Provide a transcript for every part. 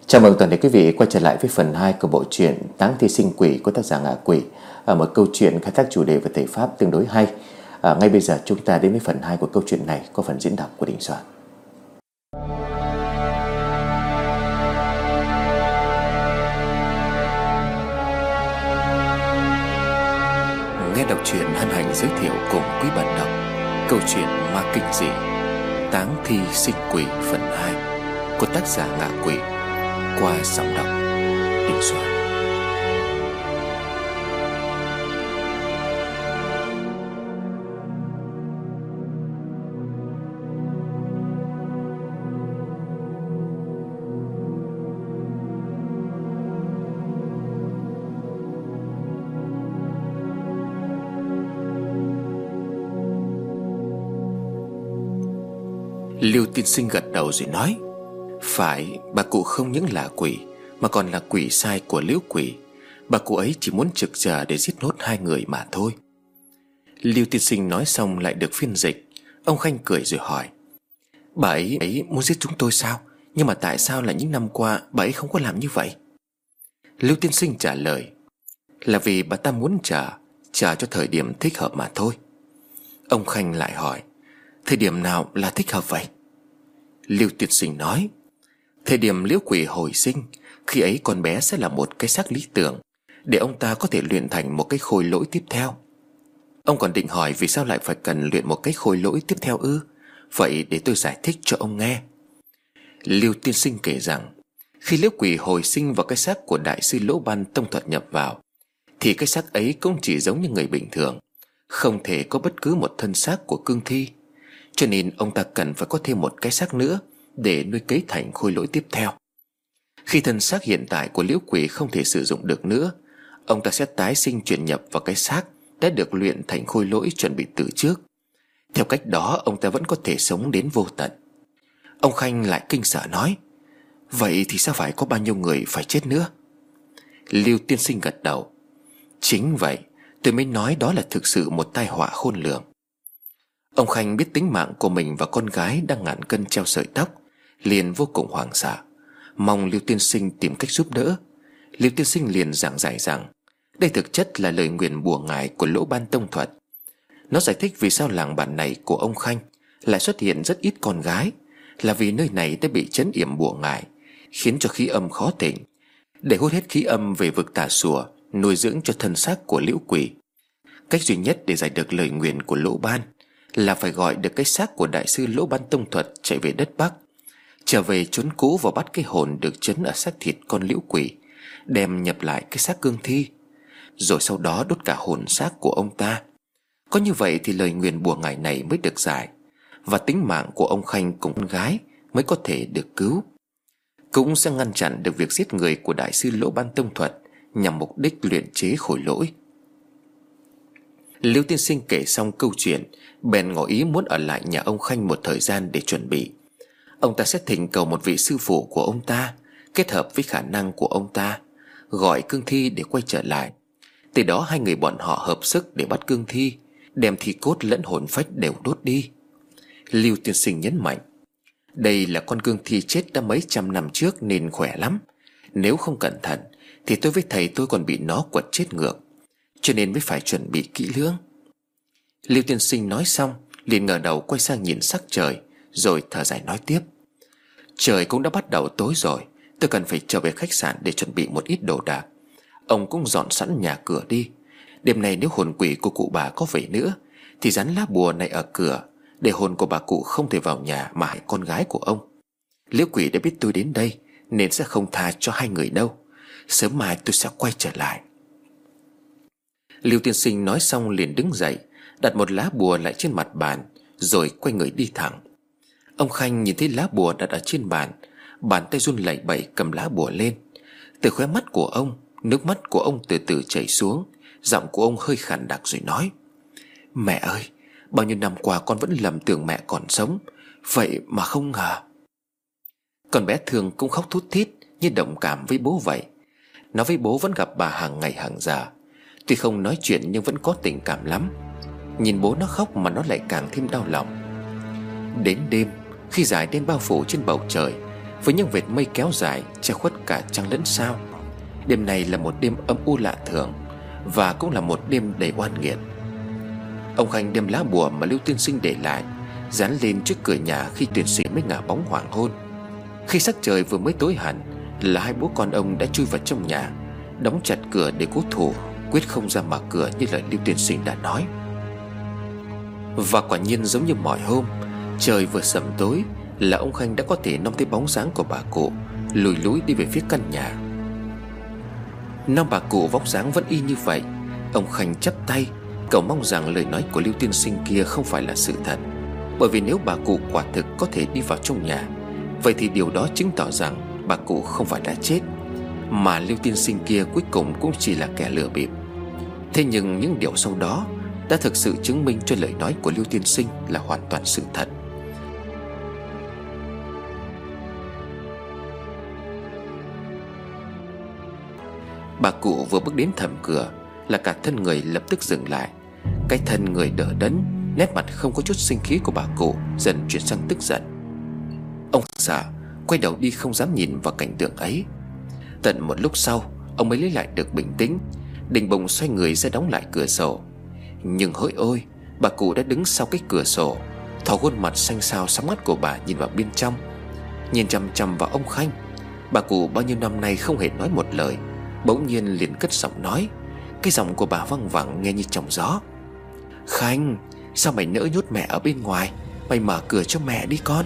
Chào mừng toàn thể quý vị quay trở lại với phần 2 của bộ truyện Táng Thi Sinh Quỷ của tác giả Ngạ Quỷ, một câu chuyện khai thác chủ đề về thể pháp tương đối hay. Ngay bây giờ chúng ta đến với phần 2 của câu chuyện này, có phần diễn đọc của Đình Soạn. Nghe đọc truyện hân hạnh giới thiệu cùng quý bạn đọc câu chuyện ma kinh dị Táng Thi Sinh Quỷ phần 2 của tác giả Ngạ Quỷ qua giọng đọc Đình Soạn. Lưu tiên sinh gật đầu rồi nói: "Phải, bà cụ không những là quỷ mà còn là quỷ sai của Liễu Quỷ. Bà cụ ấy chỉ muốn trực chờ để giết nốt hai người mà thôi." Lưu tiên sinh nói xong lại được phiên dịch. Ông Khanh cười rồi hỏi: "Bà ấy muốn giết chúng tôi sao? Nhưng mà tại sao lại những năm qua bà ấy không có làm như vậy?" Lưu tiên sinh trả lời: "Là vì bà ta muốn chờ cho thời điểm thích hợp mà thôi." Ông Khanh lại hỏi: "Thời điểm nào là thích hợp vậy?" Lưu tiên sinh nói: "Thời điểm Liễu Quỷ hồi sinh, khi ấy con bé sẽ là một cái xác lý tưởng, để ông ta có thể luyện thành một cái khôi lỗi tiếp theo." Ông còn định hỏi vì sao lại phải cần luyện một cái khôi lỗi tiếp theo ư? Vậy để tôi giải thích cho ông nghe. Lưu tiên sinh kể rằng, khi Liễu Quỷ hồi sinh vào cái xác của đại sư Lỗ Ban Tông Thuật nhập vào, thì cái xác ấy cũng chỉ giống như người bình thường, không thể có bất cứ một thân xác của cương thi. Cho nên ông ta cần phải có thêm một cái xác nữa để nuôi cấy thành khôi lỗi tiếp theo. Khi thân xác hiện tại của Liễu Quỷ không thể sử dụng được nữa, ông ta sẽ tái sinh chuyển nhập vào cái xác đã được luyện thành khôi lỗi chuẩn bị từ trước. Theo cách đó ông ta vẫn có thể sống đến vô tận. Ông Khanh lại kinh sợ nói: "Vậy thì sao phải có bao nhiêu người phải chết nữa?" Lưu tiên sinh gật đầu: "Chính vậy, tôi mới nói đó là thực sự một tai họa khôn lường." Ông Khanh biết tính mạng của mình và con gái đang ngàn cân treo sợi tóc, liền vô cùng hoảng sợ, mong Lưu tiên sinh tìm cách giúp đỡ. Lưu tiên sinh liền giảng giải rằng đây thực chất là lời nguyền bùa ngải của Lỗ Ban Tông Thuật. Nó giải thích vì sao làng bản này của ông Khanh lại xuất hiện rất ít con gái, là vì nơi này đã bị trấn yểm bùa ngải, khiến cho khí âm khó tỉnh. Để hút hết khí âm về vực Tà Xùa, nuôi dưỡng cho thân xác của Liễu Quỷ, cách duy nhất để giải được lời nguyền của Lỗ Ban là phải gọi được cái xác của đại sư Lỗ Ban Tông Thuật chạy về đất Bắc, trở về chốn cũ và bắt cái hồn được trấn ở xác thịt con Liễu Quỷ, đem nhập lại cái xác cương thi, rồi sau đó đốt cả hồn xác của ông ta. Có như vậy thì lời nguyền bùa ngải này mới được giải, và tính mạng của ông Khanh cùng con gái mới có thể được cứu, cũng sẽ ngăn chặn được việc giết người của đại sư Lỗ Ban Tông Thuật nhằm mục đích luyện chế khôi lỗi." Lưu tiên sinh kể xong câu chuyện, bèn ngỏ ý muốn ở lại nhà ông Khanh một thời gian để chuẩn bị. Ông ta sẽ thỉnh cầu một vị sư phụ của ông ta, kết hợp với khả năng của ông ta, gọi cương thi để quay trở lại. Từ đó hai người bọn họ hợp sức để bắt cương thi, đem thi cốt lẫn hồn phách đều đốt đi. Lưu tiên sinh nhấn mạnh: "Đây là con cương thi chết đã mấy trăm năm trước nên khỏe lắm. Nếu không cẩn thận thì tôi với thầy tôi còn bị nó quật chết ngược, cho nên mới phải chuẩn bị kỹ lưỡng." Lưu tiên sinh nói xong liền ngẩng đầu quay sang nhìn sắc trời, rồi thở dài nói tiếp: "Trời cũng đã bắt đầu tối rồi, tôi cần phải trở về khách sạn để chuẩn bị một ít đồ đạc. Ông cũng dọn sẵn nhà cửa đi. Đêm nay nếu hồn quỷ của cụ bà có về nữa thì dán lá bùa này ở cửa, để hồn của bà cụ không thể vào nhà mà hại con gái của ông. Liễu Quỷ đã biết tôi đến đây nên sẽ không tha cho hai người đâu. Sớm mai tôi sẽ quay trở lại." Lưu tiên sinh nói xong liền đứng dậy, đặt một lá bùa lại trên mặt bàn, rồi quay người đi thẳng. Ông Khanh nhìn thấy lá bùa đặt ở trên bàn, bàn tay run lẩy bẩy cầm lá bùa lên. Từ khóe mắt của ông, nước mắt của ông từ từ chảy xuống, giọng của ông hơi khàn đặc rồi nói: "Mẹ ơi, bao nhiêu năm qua con vẫn lầm tưởng mẹ còn sống, vậy mà không ngờ." Con bé Thương cũng khóc thút thít như đồng cảm với bố vậy. Nó với bố vẫn gặp bà hàng ngày hàng giờ, tuy không nói chuyện nhưng vẫn có tình cảm lắm. Nhìn bố nó khóc mà nó lại càng thêm đau lòng. Đến đêm, khi dải đêm bao phủ trên bầu trời, với những vệt mây kéo dài che khuất cả trăng lẫn sao. Đêm này là một đêm âm u lạ thường, và cũng là một đêm đầy oan nghiệt. Ông Khanh đem lá bùa mà Lưu Tiên Sinh để lại dán lên trước cửa nhà khi Tuyển Sĩ mới ngả bóng hoàng hôn. Khi sắc trời vừa mới tối hẳn là hai bố con ông đã chui vào trong nhà, đóng chặt cửa để cố thủ, quyết không ra mở cửa như lời Lưu Tiên Sinh đã nói. Và quả nhiên giống như mọi hôm, trời vừa sẩm tối là ông Khanh đã có thể nom thấy bóng dáng của bà cụ lùi lúi đi về phía căn nhà. Năm bà cụ vóc dáng vẫn y như vậy, ông Khanh chắp tay cầu mong rằng lời nói của Lưu Tiên Sinh kia không phải là sự thật. Bởi vì nếu bà cụ quả thực có thể đi vào trong nhà, vậy thì điều đó chứng tỏ rằng bà cụ không phải đã chết, mà Lưu Tiên Sinh kia cuối cùng cũng chỉ là kẻ lừa bịp. Thế nhưng những điều sau đó đã thực sự chứng minh cho lời nói của Lưu Tiên Sinh là hoàn toàn sự thật. Bà cụ vừa bước đến thềm cửa là cả thân người lập tức dừng lại. Cái thân người đờ đẫn, nét mặt không có chút sinh khí của bà cụ dần chuyển sang tức giận. Ông sợ quay đầu đi, không dám nhìn vào cảnh tượng ấy. Tận một lúc sau ông mới lấy lại được bình tĩnh, định bụng xoay người ra đóng lại cửa sổ. Nhưng hỡi ôi, bà cụ đã đứng sau cái cửa sổ, thò khuôn mặt xanh xao sắm mắt của bà nhìn vào bên trong, nhìn chằm chằm vào ông Khanh. Bà cụ bao nhiêu năm nay không hề nói một lời, bỗng nhiên liền cất giọng nói. Cái giọng của bà văng vẳng nghe như trong gió. Khanh, sao mày nỡ nhốt mẹ ở bên ngoài? Mày mở cửa cho mẹ đi con.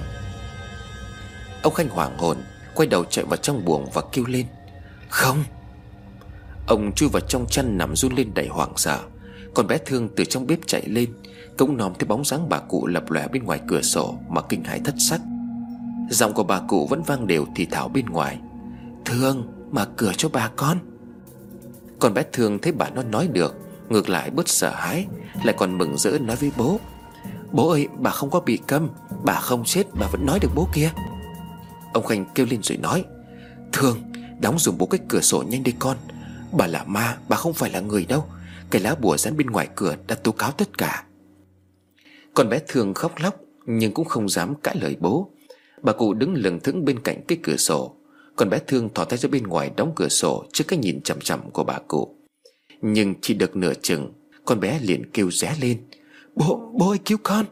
Ông Khanh hoảng hồn, quay đầu chạy vào trong buồng và kêu lên. Không. Ông chui vào trong chăn nằm run lên đầy hoảng sợ. Con bé Thương từ trong bếp chạy lên, cũng nòm thấy bóng dáng bà cụ lập lòe bên ngoài cửa sổ mà kinh hãi thất sắc. Giọng của bà cụ vẫn vang đều thì thào bên ngoài. Thương, mở cửa cho bà con. Con bé Thương thấy bà nó nói được, ngược lại bớt sợ hãi, lại còn mừng rỡ nói với bố. Bố ơi, bà không có bị câm, bà không chết, bà vẫn nói được bố kia. Ông Khanh kêu lên rồi nói. Thương, đóng giùm bố cái cửa sổ nhanh đi con. Bà là ma, bà không phải là người đâu. Cái lá bùa dán bên ngoài cửa đã tố cáo tất cả. Con bé Thương khóc lóc nhưng cũng không dám cãi lời bố. Bà cụ đứng lững thững bên cạnh cái cửa sổ. Con bé Thương thò tay ra bên ngoài đóng cửa sổ trước cái nhìn chằm chằm của bà cụ. Nhưng chỉ được nửa chừng, con bé liền kêu ré lên. Bố ơi, cứu con.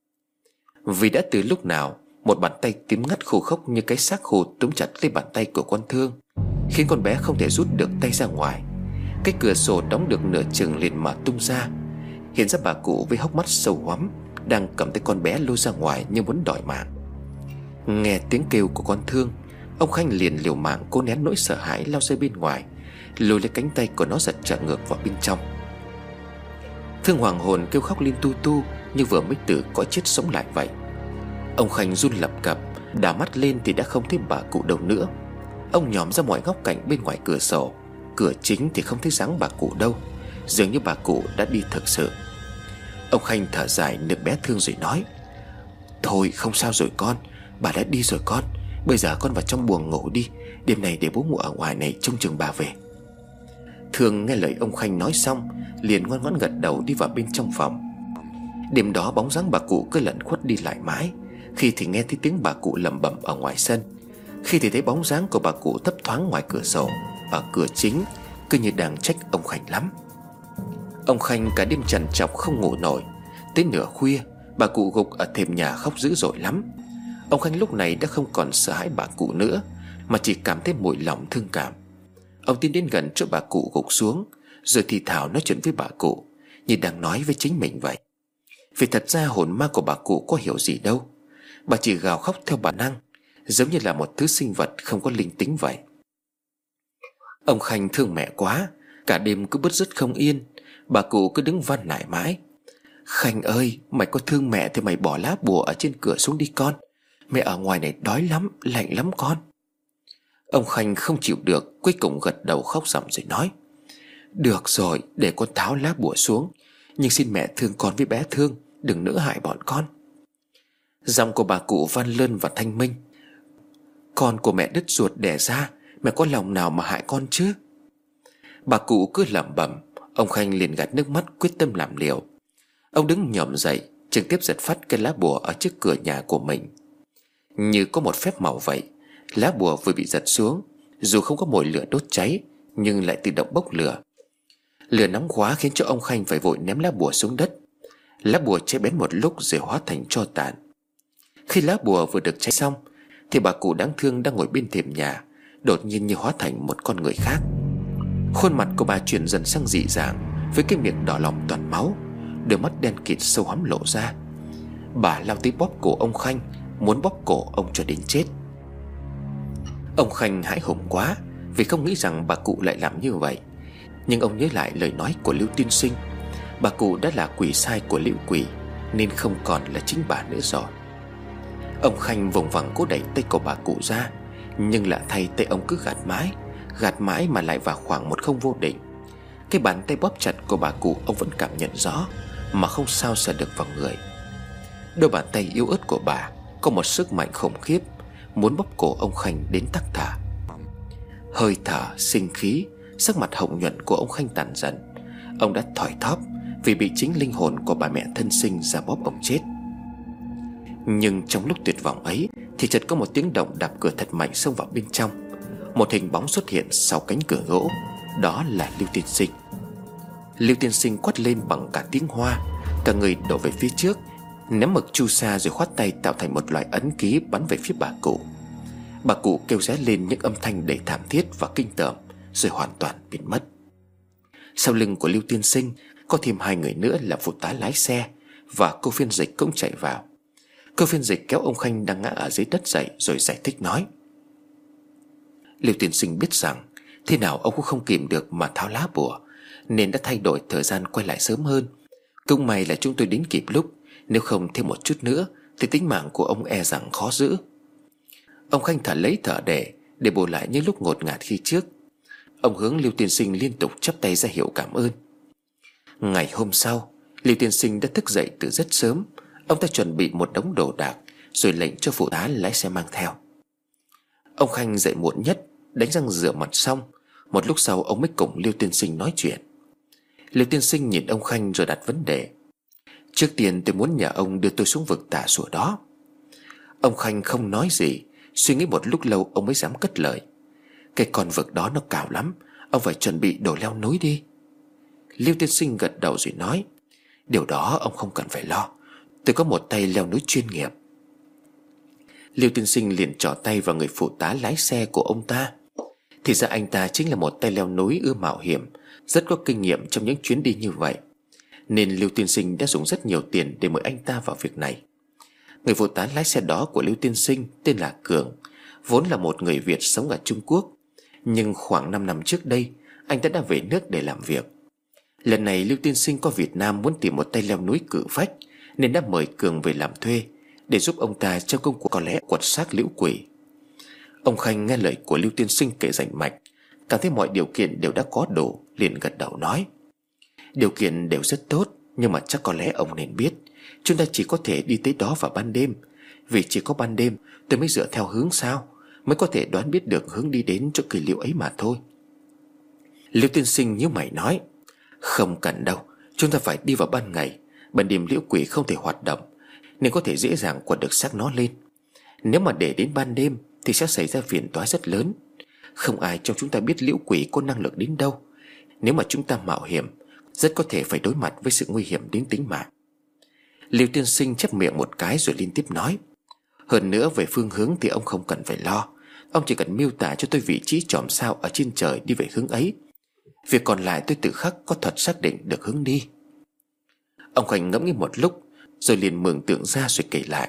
Vì đã từ lúc nào một bàn tay tím ngắt khô khốc như cái xác khô túm chặt lấy bàn tay của con Thương, khiến con bé không thể rút được tay ra ngoài. Cái cửa sổ đóng được nửa chừng liền mở tung ra, hiện ra bà cụ với hốc mắt sâu hoắm đang cầm tay con bé lôi ra ngoài như muốn đòi mạng. Nghe tiếng kêu của con Thương, ông Khanh liền liều mạng cố nén nỗi sợ hãi lao ra bên ngoài, lôi lấy cánh tay của nó giật trở ngược vào bên trong. Thương hoàng hồn kêu khóc lên tu tu như vừa mới từ cõi chết sống lại vậy. Ông Khanh run lập cập, đảo mắt lên thì đã không thấy bà cụ đâu nữa. Ông nhòm ra mọi góc cạnh bên ngoài cửa sổ, cửa chính thì không thấy dáng bà cụ đâu, dường như bà cụ đã đi thực sự. Ông Khanh thở dài nựng bé Thương rồi nói. Thôi không sao rồi con, bà đã đi rồi con. Bây giờ con vào trong buồng ngủ đi, đêm này để bố ngủ ở ngoài này trông chừng bà về. Thương nghe lời ông Khanh nói xong, liền ngoan ngoãn gật đầu đi vào bên trong phòng. Đêm đó bóng dáng bà cụ cứ lẩn khuất đi lại mãi. Khi thì nghe thấy tiếng bà cụ lẩm bẩm ở ngoài sân, khi thì thấy bóng dáng của bà cụ thấp thoáng ngoài cửa sổ, ở cửa chính, cứ như đang trách ông Khanh lắm. Ông Khanh cả đêm trằn trọc không ngủ nổi. Tới nửa khuya, bà cụ gục ở thềm nhà khóc dữ dội lắm. Ông Khanh lúc này đã không còn sợ hãi bà cụ nữa, mà chỉ cảm thấy mùi lòng thương cảm. Ông tiến đến gần chỗ bà cụ gục xuống, rồi thì thào nói chuyện với bà cụ, như đang nói với chính mình vậy. Vì thật ra hồn ma của bà cụ có hiểu gì đâu. Bà chỉ gào khóc theo bản năng, giống như là một thứ sinh vật không có linh tính vậy. Ông Khanh thương mẹ quá, cả đêm cứ bứt rứt không yên. Bà cụ cứ đứng van nài mãi. Khanh ơi, mày có thương mẹ thì mày bỏ lá bùa ở trên cửa xuống đi con. Mẹ ở ngoài này đói lắm, lạnh lắm con. Ông Khanh không chịu được, cuối cùng gật đầu khóc ròng rồi nói. Được rồi, để con tháo lá bùa xuống, nhưng xin mẹ thương con với bé Thương, đừng nỡ hại bọn con. Giọng của bà cụ van lơn và thanh minh. Con của mẹ đứt ruột đẻ ra, mẹ có lòng nào mà hại con chứ? Bà cụ cứ lẩm bẩm. Ông Khanh liền gạt nước mắt quyết tâm làm liều. Ông đứng nhòm dậy, trực tiếp giật phắt cái lá bùa ở trước cửa nhà của mình. Như có một phép màu vậy, Lá bùa vừa bị giật xuống, dù không có mồi lửa đốt cháy nhưng lại tự động bốc lửa. Lửa nóng quá khiến cho ông Khanh phải vội ném lá bùa xuống đất. Lá bùa cháy bén một lúc rồi hóa thành tro tàn. Khi lá bùa vừa được cháy xong thì bà cụ đáng thương đang ngồi bên thềm nhà đột nhiên như hóa thành một con người khác. Khuôn mặt của bà chuyển dần sang dị dạng, với cái miệng đỏ lòm toàn máu, đôi mắt đen kịt sâu hoắm lộ ra. Bà lao tới bóp cổ ông Khanh, muốn bóp cổ ông cho đến chết. Ông Khanh hãi hùng quá vì không nghĩ rằng bà cụ lại làm như vậy. Nhưng ông nhớ lại lời nói của Lưu tiên sinh, bà cụ đã là quỷ sai của Liễu Quỷ, nên không còn là chính bà nữa rồi. Ông Khanh vùng vằng cố đẩy tay của bà cụ ra, nhưng lạ thay tay ông cứ gạt mãi mà lại vào khoảng một không vô định. Cái bàn tay bóp chặt của bà cụ ông vẫn cảm nhận rõ, mà không sao sờ được vào người. Đôi bàn tay yếu ớt của bà có một sức mạnh khủng khiếp, muốn bóp cổ ông Khanh đến tắc thở. Hơi thở, sinh khí, sắc mặt hồng nhuận của ông Khanh tàn dần. Ông đã thoi thóp vì bị chính linh hồn của bà mẹ thân sinh ra bóp ông chết. Nhưng trong lúc tuyệt vọng ấy thì chợt có một tiếng động đạp cửa thật mạnh xông vào bên trong. Một hình bóng xuất hiện sau cánh cửa gỗ. Đó là Lưu tiên sinh. Lưu tiên sinh quát lên bằng cả tiếng Hoa, cả người đổ về phía trước, ném mực chu sa rồi khoát tay tạo thành một loại ấn ký bắn về phía bà cụ. Bà cụ kêu ré lên những âm thanh đầy thảm thiết và kinh tởm, rồi hoàn toàn biến mất. Sau lưng của Lưu tiên sinh có thêm hai người nữa là phụ tá lái xe và cô phiên dịch cũng chạy vào. Cô phiên dịch kéo ông Khanh đang ngã ở dưới đất dậy rồi giải thích nói: Lưu tiên sinh biết rằng thế nào ông cũng không kìm được mà tháo lá bùa, nên đã thay đổi thời gian quay lại sớm hơn. Cũng may là chúng tôi đến kịp lúc, nếu không thêm một chút nữa thì tính mạng của ông e rằng khó giữ. Ông Khanh thở lấy thở để bù lại những lúc ngột ngạt khi trước. Ông hướng Lưu tiên sinh liên tục chắp tay ra hiệu cảm ơn. Ngày hôm sau, Lưu tiên sinh đã thức dậy từ rất sớm. Ông ta chuẩn bị một đống đồ đạc rồi lệnh cho phụ tá lái xe mang theo. Ông Khanh dậy muộn nhất, đánh răng rửa mặt xong. Một lúc sau ông mới cùng Lưu tiên sinh nói chuyện. Lưu tiên sinh nhìn ông Khanh rồi đặt vấn đề: Trước tiên tôi muốn nhờ ông đưa tôi xuống vực tà sủa đó. Ông Khanh không nói gì, suy nghĩ một lúc lâu ông mới dám cất lời: Cái con vực đó nó cao lắm, ông phải chuẩn bị đồ leo núi đi. Lưu tiên sinh gật đầu rồi nói: Điều đó ông không cần phải lo, tôi có một tay leo núi chuyên nghiệp. Lưu tiên sinh liền trỏ tay vào người phụ tá lái xe của ông ta. Thì ra anh ta chính là một tay leo núi ưa mạo hiểm, rất có kinh nghiệm trong những chuyến đi như vậy, nên Lưu tiên sinh đã dùng rất nhiều tiền để mời anh ta vào việc này. Người phụ tá lái xe đó của Lưu tiên sinh tên là Cường, vốn là một người Việt sống ở Trung Quốc. Nhưng khoảng 5 năm trước đây, anh ta đã về nước để làm việc. Lần này Lưu tiên sinh qua Việt Nam muốn tìm một tay leo núi cự phách, nên đã mời Cường về làm thuê để giúp ông ta trong công cuộc có lẽ quật xác Liễu Quỷ. Ông Khanh nghe lời của Lưu tiên sinh kể rành mạch, cảm thấy mọi điều kiện đều đã có đủ, liền gật đầu nói: Điều kiện đều rất tốt, nhưng mà chắc có lẽ ông nên biết chúng ta chỉ có thể đi tới đó vào ban đêm. Vì chỉ có ban đêm tôi mới dựa theo hướng sao, mới có thể đoán biết được hướng đi đến chỗ cây liễu ấy mà thôi. Lưu tiên sinh nhíu mày nói: Không cần đâu, chúng ta phải đi vào ban ngày. Ban đêm Liễu Quỷ không thể hoạt động, nên có thể dễ dàng quật được xác nó lên. Nếu mà để đến ban đêm thì sẽ xảy ra phiền toái rất lớn. Không ai trong chúng ta biết Liễu Quỷ có năng lực đến đâu. Nếu mà chúng ta mạo hiểm, rất có thể phải đối mặt với sự nguy hiểm đến tính mạng. Lưu tiên sinh chép miệng một cái rồi liên tiếp nói: Hơn nữa về phương hướng thì ông không cần phải lo. Ông chỉ cần miêu tả cho tôi vị trí chòm sao ở trên trời đi về hướng ấy. Việc còn lại tôi tự khắc có thuật xác định được hướng đi. Ông Khanh ngẫm nghĩ một lúc rồi liền mường tượng ra rồi kể lại: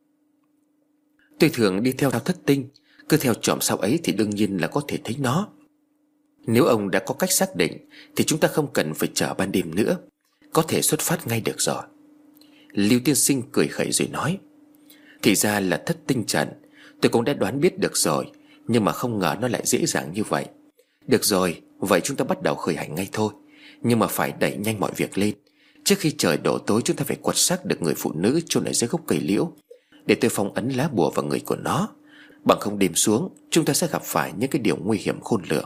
Tôi thường đi theo thất tinh, cứ theo chòm sao ấy thì đương nhiên là có thể thấy nó. Nếu ông đã có cách xác định thì chúng ta không cần phải chờ ban đêm nữa, có thể xuất phát ngay được rồi. Lưu tiên sinh cười khẩy rồi nói: Thì ra là thất tinh trận, tôi cũng đã đoán biết được rồi, nhưng mà không ngờ nó lại dễ dàng như vậy. Được rồi, vậy chúng ta bắt đầu khởi hành ngay thôi. Nhưng mà phải đẩy nhanh mọi việc lên. Trước khi trời đổ tối chúng ta phải quật xác được người phụ nữ chôn ở dưới gốc cây liễu, để tôi phong ấn lá bùa vào người của nó. Bằng không đêm xuống chúng ta sẽ gặp phải những cái điều nguy hiểm khôn lường.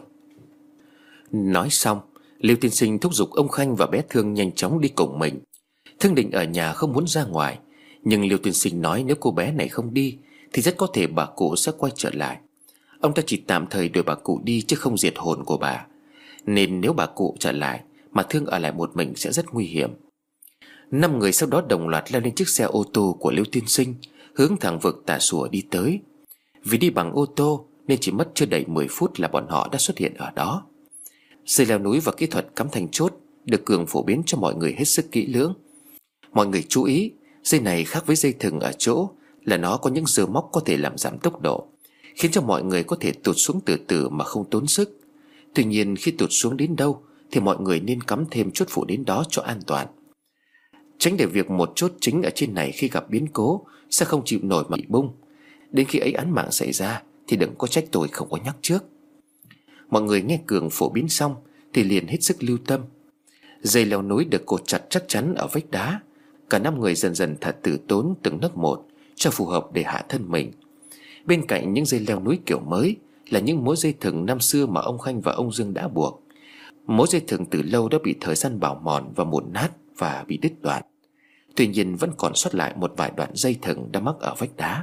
Nói xong, Lưu tiên sinh thúc giục ông Khanh và bé Thương nhanh chóng đi cùng mình. Thương Định ở nhà không muốn ra ngoài, nhưng Lưu tiên sinh nói nếu cô bé này không đi thì rất có thể bà cụ sẽ quay trở lại. Ông ta chỉ tạm thời đuổi bà cụ đi chứ không diệt hồn của bà. Nên nếu bà cụ trở lại mà Thương ở lại một mình sẽ rất nguy hiểm. 5 người sau đó đồng loạt leo lên chiếc xe ô tô của Liêu Tiên Sinh, hướng thẳng vực Tà Xùa đi tới. Vì đi bằng ô tô nên chỉ mất chưa đầy 10 phút là bọn họ đã xuất hiện ở đó. Dây leo núi và kỹ thuật cắm thành chốt được Cường phổ biến cho mọi người hết sức kỹ lưỡng. Mọi người chú ý, dây này khác với dây thừng ở chỗ là nó có những rơ móc có thể làm giảm tốc độ, khiến cho mọi người có thể tụt xuống từ từ mà không tốn sức. Tuy nhiên khi tụt xuống đến đâu thì mọi người nên cắm thêm chốt phụ đến đó cho an toàn, tránh để việc một chốt chính ở trên này khi gặp biến cố sẽ không chịu nổi mà bị bung. Đến khi ấy án mạng xảy ra thì đừng có trách tôi không có nhắc trước. Mọi người nghe Cường phổ biến xong thì liền hết sức lưu tâm. Dây leo núi được cột chặt chắc chắn ở vách đá. Cả 5 người dần dần thật tử tốn từng nấc một cho phù hợp để hạ thân mình. Bên cạnh những dây leo núi kiểu mới là những mối dây thừng năm xưa mà ông Khanh và ông Dương đã buộc. Mối dây thừng từ lâu đã bị thời gian bào mòn và mụn nát và bị đứt đoạn. Tuy nhiên vẫn còn sót lại một vài đoạn dây thừng đã mắc ở vách đá.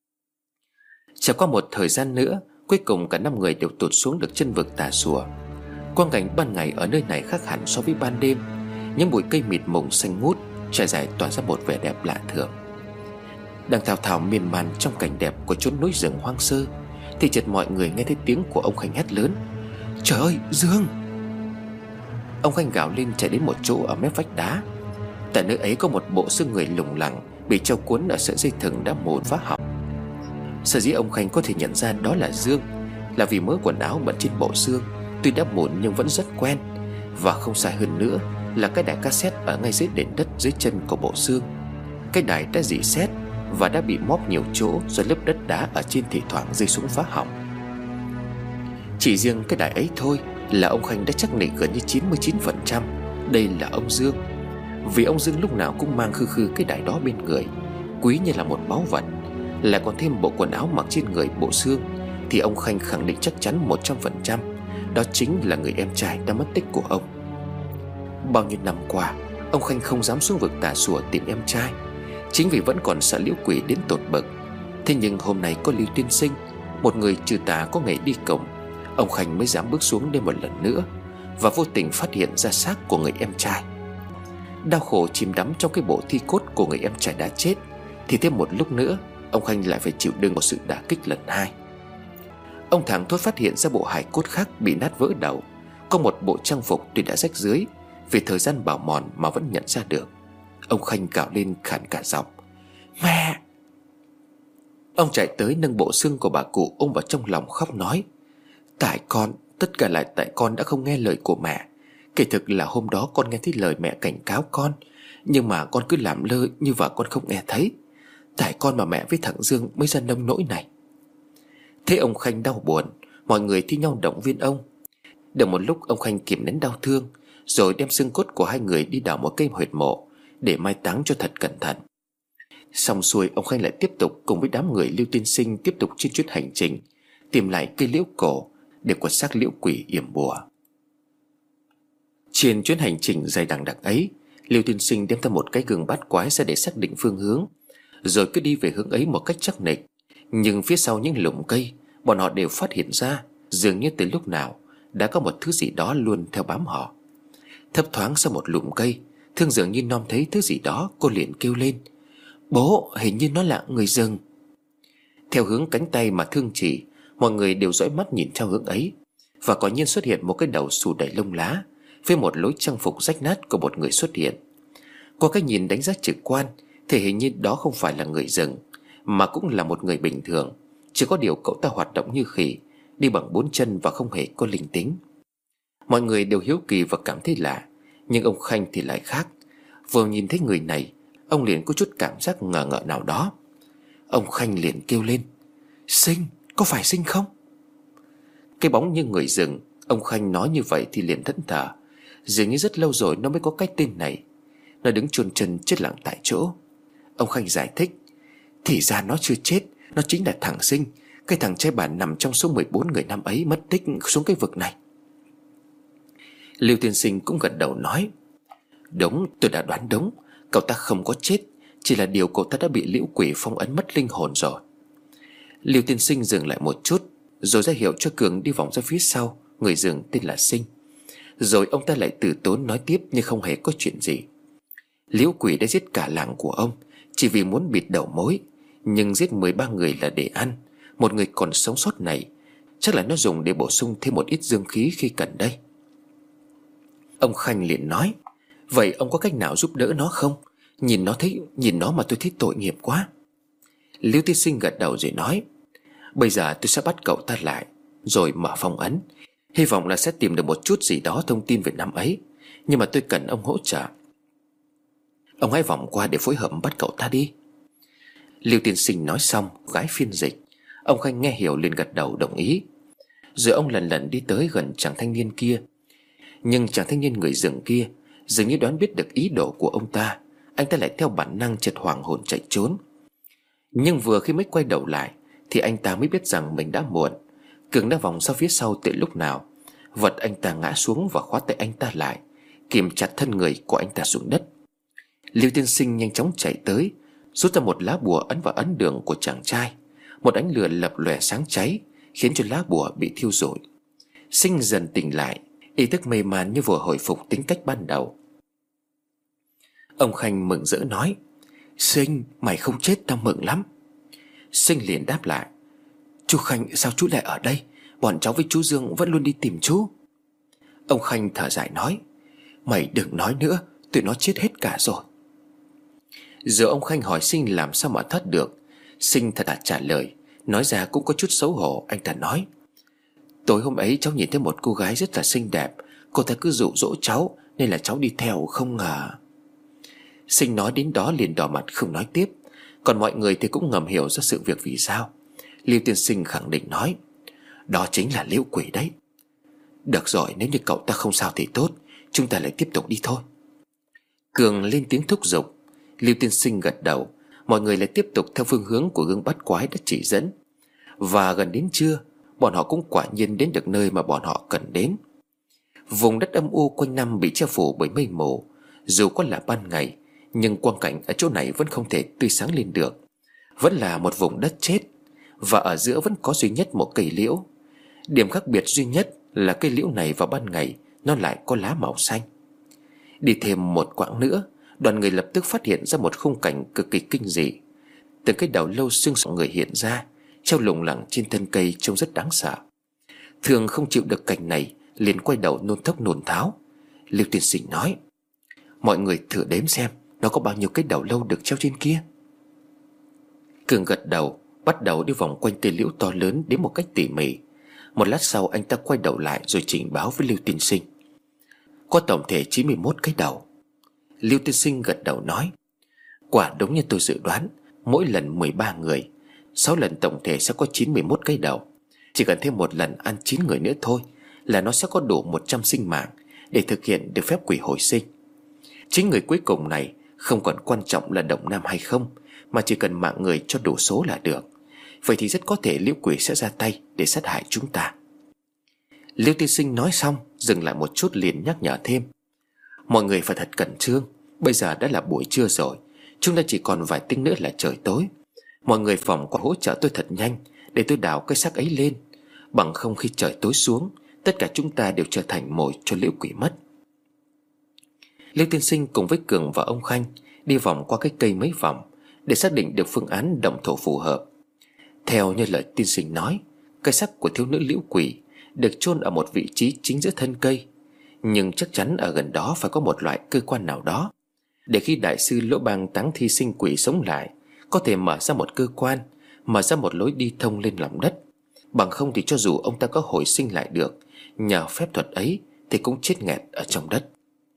Trải qua một thời gian nữa, cuối cùng cả 5 người đều tụt xuống được chân vực Tà Xùa. Quang cảnh ban ngày ở nơi này khác hẳn so với ban đêm. Những bụi cây mịt mùng xanh ngút trải dài tỏa ra một vẻ đẹp lạ thường. Đang thao thao miên man trong cảnh đẹp của chốn núi rừng hoang sơ thì chợt mọi người nghe thấy tiếng của ông Khanh hét lớn: "Trời ơi, Dương!" Ông Khanh gào lên chạy đến một chỗ ở mép vách đá. Tại nơi ấy có một bộ xương người lủng lẳng bị treo cuốn ở sợi dây thừng đã mòn phá hỏng. Sở dĩ ông Khanh có thể nhận ra đó là Dương là vì mớ quần áo bận trên bộ xương tuy đã mòn nhưng vẫn rất quen. Và không sai hơn nữa là cái đài cassette ở ngay dưới nền đất dưới chân của bộ xương. Cái đài đã rỉ sét và đã bị móp nhiều chỗ do lớp đất đá ở trên thỉnh thoảng rơi xuống phá hỏng. Chỉ riêng cái đài ấy thôi là ông Khanh đã chắc nịch gần như 99% đây là ông Dương. Vì ông Dương lúc nào cũng mang khư khư cái đài đó bên người, quý như là một báu vật. Lại còn thêm bộ quần áo mặc trên người bộ xương thì ông Khanh khẳng định chắc chắn 100% đó chính là người em trai đã mất tích của ông. Bao nhiêu năm qua, ông Khanh không dám xuống vực Tà Xùa tìm em trai, chính vì vẫn còn sợ liễu quỷ đến tột bậc. Thế nhưng hôm nay có Lưu Tiên Sinh, một người trừ tà có nghề đi cổng, ông Khanh mới dám bước xuống đây một lần nữa và vô tình phát hiện ra xác của người em trai. Đau khổ chìm đắm trong cái bộ thi cốt của người em trai đã chết thì thêm một lúc nữa ông Khanh lại phải chịu đựng một sự đả kích lần hai. Ông thảng thốt phát hiện ra bộ hài cốt khác bị nát vỡ đầu, có một bộ trang phục tuy đã rách rưới vì thời gian bào mòn mà vẫn nhận ra được. Ông Khanh gào lên khản cả giọng: "Mẹ!" Ông chạy tới nâng bộ xương của bà cụ ôm vào trong lòng khóc nói: "Tại con, tất cả là tại con đã không nghe lời của mẹ. Kể thực là hôm đó con nghe thấy lời mẹ cảnh cáo con, nhưng mà con cứ làm lơ như vợ con không nghe thấy. Tại con mà mẹ với thằng Dương mới ra nông nỗi này." Thế ông Khanh đau buồn, mọi người thi nhau động viên ông. Được một lúc ông Khanh kìm nén đau thương, rồi đem xương cốt của hai người đi đào một cây huyệt mộ để mai táng cho thật cẩn thận. Xong xuôi, ông Khanh lại tiếp tục cùng với đám người Lưu Tiên Sinh tiếp tục trên chuyến hành trình tìm lại cây liễu cổ để quật xác liễu quỷ yểm bùa. Trên chuyến hành trình dài đằng đẵng ấy, Lưu Tiên Sinh đem theo một cái gương bát quái ra để xác định phương hướng, rồi cứ đi về hướng ấy một cách chắc nịch. Nhưng phía sau những lùm cây, bọn họ đều phát hiện ra dường như từ lúc nào đã có một thứ gì đó luôn theo bám họ. Thấp thoáng sau một lùm cây, Thương dường như nom thấy thứ gì đó, cô liền kêu lên: "Bố, hình như nó là người rừng." Theo hướng cánh tay mà Thương chỉ, mọi người đều dõi mắt nhìn theo hướng ấy, và quả nhiên xuất hiện một cái đầu xù đầy lông lá với một lối trang phục rách nát của một người xuất hiện. Qua cái nhìn đánh giá trực quan thì hình như đó không phải là người rừng, mà cũng là một người bình thường. Chỉ có điều cậu ta hoạt động như khỉ, đi bằng 4 chân và không hề có linh tính. Mọi người đều hiếu kỳ và cảm thấy lạ, nhưng ông Khanh thì lại khác. Vừa nhìn thấy người này, ông liền có chút cảm giác ngờ ngợ nào đó. Ông Khanh liền kêu lên: "Sinh, có phải Sinh không?" Cái bóng như người rừng, ông Khanh nói như vậy thì liền thẫn thờ. Dường như rất lâu rồi nó mới có cái tên này. Nó đứng chôn chân chết lặng tại chỗ. Ông Khanh giải thích: "Thì ra nó chưa chết, nó chính là thằng Sinh, cái thằng trai bản nằm trong số 14 người năm ấy mất tích xuống cái vực này." Lưu Tiên Sinh cũng gật đầu nói: "Đúng, tôi đã đoán đúng. Cậu ta không có chết, chỉ là điều cậu ta đã bị liễu quỷ phong ấn mất linh hồn rồi." Lưu Tiên Sinh dừng lại một chút, rồi ra hiệu cho Cường đi vòng ra phía sau người dừng tên là Sinh. Rồi ông ta lại từ tốn nói tiếp như không hề có chuyện gì. Liễu quỷ đã giết cả làng của ông chỉ vì muốn bịt đầu mối, nhưng giết 13 người là để ăn. Một người còn sống sót này chắc là nó dùng để bổ sung thêm một ít dương khí khi cần đây. Ông Khanh liền nói: Vậy ông có cách nào giúp đỡ nó không? Nhìn nó mà tôi thấy tội nghiệp quá. Liễu tiên sinh gật đầu rồi nói: Bây giờ tôi sẽ bắt cậu ta lại, rồi mở phong ấn. Hy vọng là sẽ tìm được một chút gì đó thông tin về năm ấy. Nhưng mà tôi cần ông hỗ trợ. Ông hãy vòng qua để phối hợp bắt cậu ta đi. Liêu tiên sinh nói xong gái phiên dịch. Ông Khanh nghe hiểu liền gật đầu đồng ý. Rồi ông lần lần đi tới gần chàng thanh niên kia. Nhưng chàng thanh niên người rừng kia dường như đoán biết được ý đồ của ông ta. Anh ta lại theo bản năng chợt hoảng hồn chạy trốn. Nhưng vừa khi mới quay đầu lại thì anh ta mới biết rằng mình đã muộn. Cường đã vòng sau phía sau từ lúc nào. Vật anh ta ngã xuống và khóa tay anh ta lại, kìm chặt thân người của anh ta xuống đất. Liêu tiên sinh nhanh chóng chạy tới, rút ra một lá bùa ấn vào ấn đường của chàng trai. Một ánh lửa lập lòe sáng cháy, khiến cho lá bùa bị thiêu rụi. Sinh dần tỉnh lại, ý thức mê man như vừa hồi phục tính cách ban đầu. Ông Khanh mừng rỡ nói: Sinh, mày không chết tao mừng lắm. Sinh liền đáp lại: Chú Khanh, sao chú lại ở đây? Bọn cháu với chú Dương vẫn luôn đi tìm chú. Ông Khanh thở dài nói: Mày đừng nói nữa, tụi nó chết hết cả rồi. Giờ ông Khanh hỏi Sinh làm sao mà thoát được. Sinh thật đã trả lời, nói ra cũng có chút xấu hổ. Anh ta nói: Tối hôm ấy cháu nhìn thấy một cô gái rất là xinh đẹp. Cô ta cứ dụ dỗ cháu nên là cháu đi theo, không ngờ. Sinh nói đến đó liền đỏ mặt không nói tiếp. Còn mọi người thì cũng ngầm hiểu ra sự việc vì sao. Liêu tiên sinh khẳng định nói: Đó chính là Liễu quỷ đấy. Được rồi, nếu như cậu ta không sao thì tốt, chúng ta lại tiếp tục đi thôi. Cường lên tiếng thúc giục. Liêu tiên sinh gật đầu. Mọi người lại tiếp tục theo phương hướng của gương bắt quái đã chỉ dẫn. Và gần đến trưa, bọn họ cũng quả nhiên đến được nơi mà bọn họ cần đến. Vùng đất âm u quanh năm bị che phủ bởi mây mù. Dù có là ban ngày, nhưng quang cảnh ở chỗ này vẫn không thể tươi sáng lên được. Vẫn là một vùng đất chết. Và ở giữa vẫn có duy nhất một cây liễu. Điểm khác biệt duy nhất là cây liễu này vào ban ngày nó lại có lá màu xanh. Đi thêm một quãng nữa, đoàn người lập tức phát hiện ra một khung cảnh cực kỳ kinh dị. Từng cái đầu lâu xương sọ người hiện ra, treo lủng lẳng trên thân cây trông rất đáng sợ. Thường không chịu được cảnh này liền quay đầu nôn thốc nôn tháo. Liêu tiên sinh nói: Mọi người thử đếm xem nó có bao nhiêu cái đầu lâu được treo trên kia. Cường gật đầu, bắt đầu đi vòng quanh cây liễu to lớn đến một cách tỉ mỉ. Một lát sau anh ta quay đầu lại rồi trình báo với Liêu tiên sinh: Có tổng thể 91 cái đầu. Liêu tiên sinh gật đầu nói: Quả đúng như tôi dự đoán. Mỗi lần 13 người, 6 lần tổng thể sẽ có 91 cái đầu. Chỉ cần thêm một lần ăn 9 người nữa thôi là nó sẽ có đủ 100 sinh mạng để thực hiện được phép quỷ hồi sinh. Chính người cuối cùng này không còn quan trọng là động nam hay không, mà chỉ cần mạng người cho đủ số là được. Vậy thì rất có thể Liễu quỷ sẽ ra tay để sát hại chúng ta. Liêu tiên sinh nói xong dừng lại một chút liền nhắc nhở thêm: Mọi người phải thật cẩn trương. Bây giờ đã là buổi trưa rồi, chúng ta chỉ còn vài tiếng nữa là trời tối. Mọi người vòng qua hỗ trợ tôi thật nhanh để tôi đào cái xác ấy lên. Bằng không khi trời tối xuống, tất cả chúng ta đều trở thành mồi cho Liễu quỷ mất. Liêu tiên sinh cùng với Cường và ông Khanh đi vòng qua cái cây mấy vòng để xác định được phương án động thổ phù hợp. Theo như lời tiên sinh nói, cái xác của thiếu nữ Liễu quỷ được chôn ở một vị trí chính giữa thân cây. Nhưng chắc chắn ở gần đó phải có một loại cơ quan nào đó, để khi đại sư Lỗ Bang táng thi sinh quỷ sống lại, có thể mở ra một cơ quan, mở ra một lối đi thông lên lòng đất. Bằng không thì cho dù ông ta có hồi sinh lại được, nhờ phép thuật ấy thì cũng chết nghẹt ở trong đất.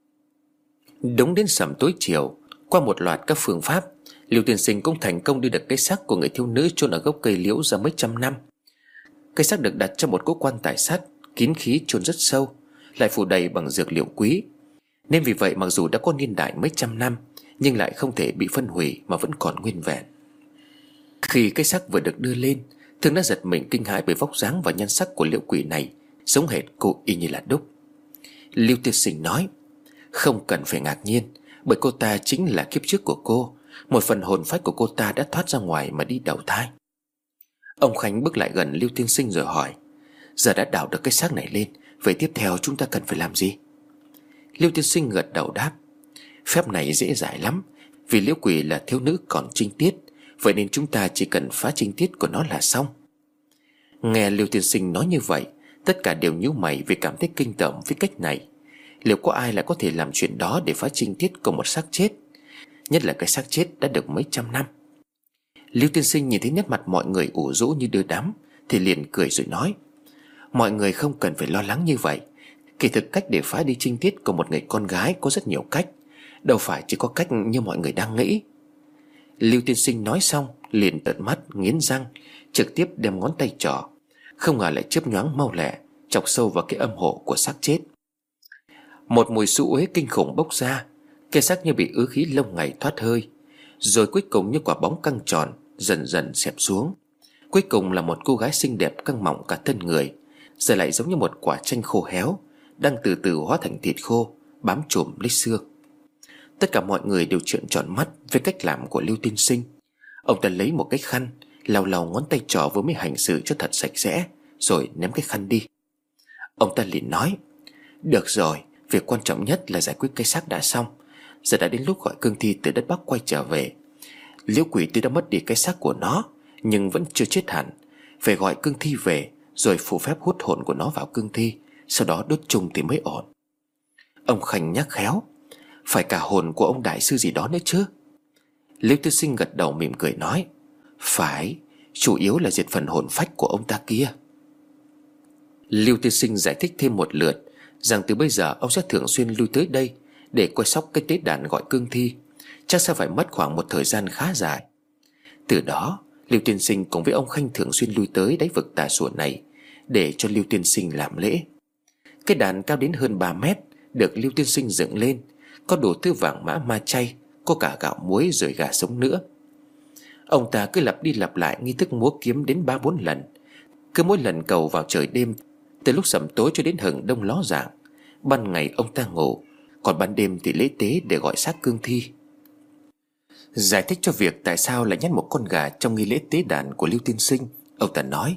Đúng đến sẩm tối chiều, qua một loạt các phương pháp, Liêu tiên sinh cũng thành công đưa được cái xác của người thiếu nữ chôn ở gốc cây liễu ra mấy trăm năm. Cái xác được đặt trong một cỗ quan tài sắt kín khí chôn rất sâu, lại phủ đầy bằng dược liệu quý. Nên vì vậy mặc dù đã có niên đại mấy trăm năm, nhưng lại không thể bị phân hủy mà vẫn còn nguyên vẹn. Khi cái xác vừa được đưa lên, Thương đã giật mình kinh hãi bởi vóc dáng và nhan sắc của Liễu quỷ này, giống hệt cô y như là đúc. Liêu tiên sinh nói: Không cần phải ngạc nhiên, bởi cô ta chính là kiếp trước của cô. Một phần hồn phách của cô ta đã thoát ra ngoài mà đi đầu thai. Ông Khánh bước lại gần Lưu Tiên Sinh rồi hỏi: Giờ đã đào được cái xác này lên, vậy tiếp theo chúng ta cần phải làm gì? Lưu Tiên Sinh gật đầu đáp: Phép này dễ dãi lắm. Vì liễu quỷ là thiếu nữ còn trinh tiết, vậy nên chúng ta chỉ cần phá trinh tiết của nó là xong. Nghe Lưu Tiên Sinh nói như vậy, tất cả đều nhíu mày vì cảm thấy kinh tởm với cách này. Liệu có ai lại có thể làm chuyện đó để phá trinh tiết của một xác chết, nhất là cái xác chết đã được mấy trăm năm? Lưu Tiên Sinh nhìn thấy nét mặt mọi người ủ rũ như đưa đám thì liền cười rồi nói: Mọi người không cần phải lo lắng như vậy. Kỳ thực cách để phá đi trinh tiết của một người con gái có rất nhiều cách, đâu phải chỉ có cách như mọi người đang nghĩ. Lưu Tiên Sinh nói xong liền trợn mắt nghiến răng, trực tiếp đem ngón tay trỏ, không ngờ lại chớp nhoáng mau lẹ chọc sâu vào cái âm hộ của xác chết. Một mùi xú uế kinh khủng bốc ra, cái xác như bị ứ khí lâu ngày thoát hơi, rồi cuối cùng như quả bóng căng tròn dần dần xẹp xuống. Cuối cùng là một cô gái xinh đẹp căng mọng cả thân người, giờ lại giống như một quả chanh khô héo đang từ từ hóa thành thịt khô bám trùm lấy xương. Tất cả mọi người đều trợn tròn mắt với cách làm của Lưu Tiên Sinh. Ông ta lấy một cái khăn lau lau ngón tay trỏ vừa mới hành xử cho thật sạch sẽ, rồi ném cái khăn đi. Ông ta liền nói: Được rồi, việc quan trọng nhất là giải quyết cái xác đã xong. Giờ đã đến lúc gọi cương thi từ đất Bắc quay trở về. Liễu quỷ tuy đã mất đi cái xác của nó, nhưng vẫn chưa chết hẳn. Phải gọi cương thi về, rồi phù phép hút hồn của nó vào cương thi, sau đó đốt chung thì mới ổn. Ông Khanh nhắc khéo: Phải cả hồn của ông đại sư gì đó nữa chứ? Liễu Tiên Sinh gật đầu mỉm cười nói: Phải, chủ yếu là diệt phần hồn phách của ông ta kia. Lưu Tiên Sinh giải thích thêm một lượt rằng từ bây giờ ông sẽ thường xuyên lui tới đây để coi sóc cái tế đàn gọi cương thi, chắc sẽ phải mất khoảng một thời gian khá dài. Từ đó Lưu Tiên Sinh cùng với ông Khanh thường xuyên lui tới đáy vực tà sủa này để cho Lưu Tiên Sinh làm lễ. Cái đàn cao đến hơn 3 mét được Lưu Tiên Sinh dựng lên, có đủ thứ vàng mã ma chay, có cả gạo muối rồi gà sống nữa. Ông ta cứ lặp đi lặp lại nghi thức múa kiếm đến 3-4 lần, cứ mỗi lần cầu vào trời đêm, từ lúc sẩm tối cho đến hừng đông ló dạng. Ban ngày ông ta ngủ, còn ban đêm thì lễ tế để gọi xác cương thi. Giải thích cho việc tại sao lại nhét một con gà trong nghi lễ tế đàn của Lưu Tiên Sinh, ông ta nói: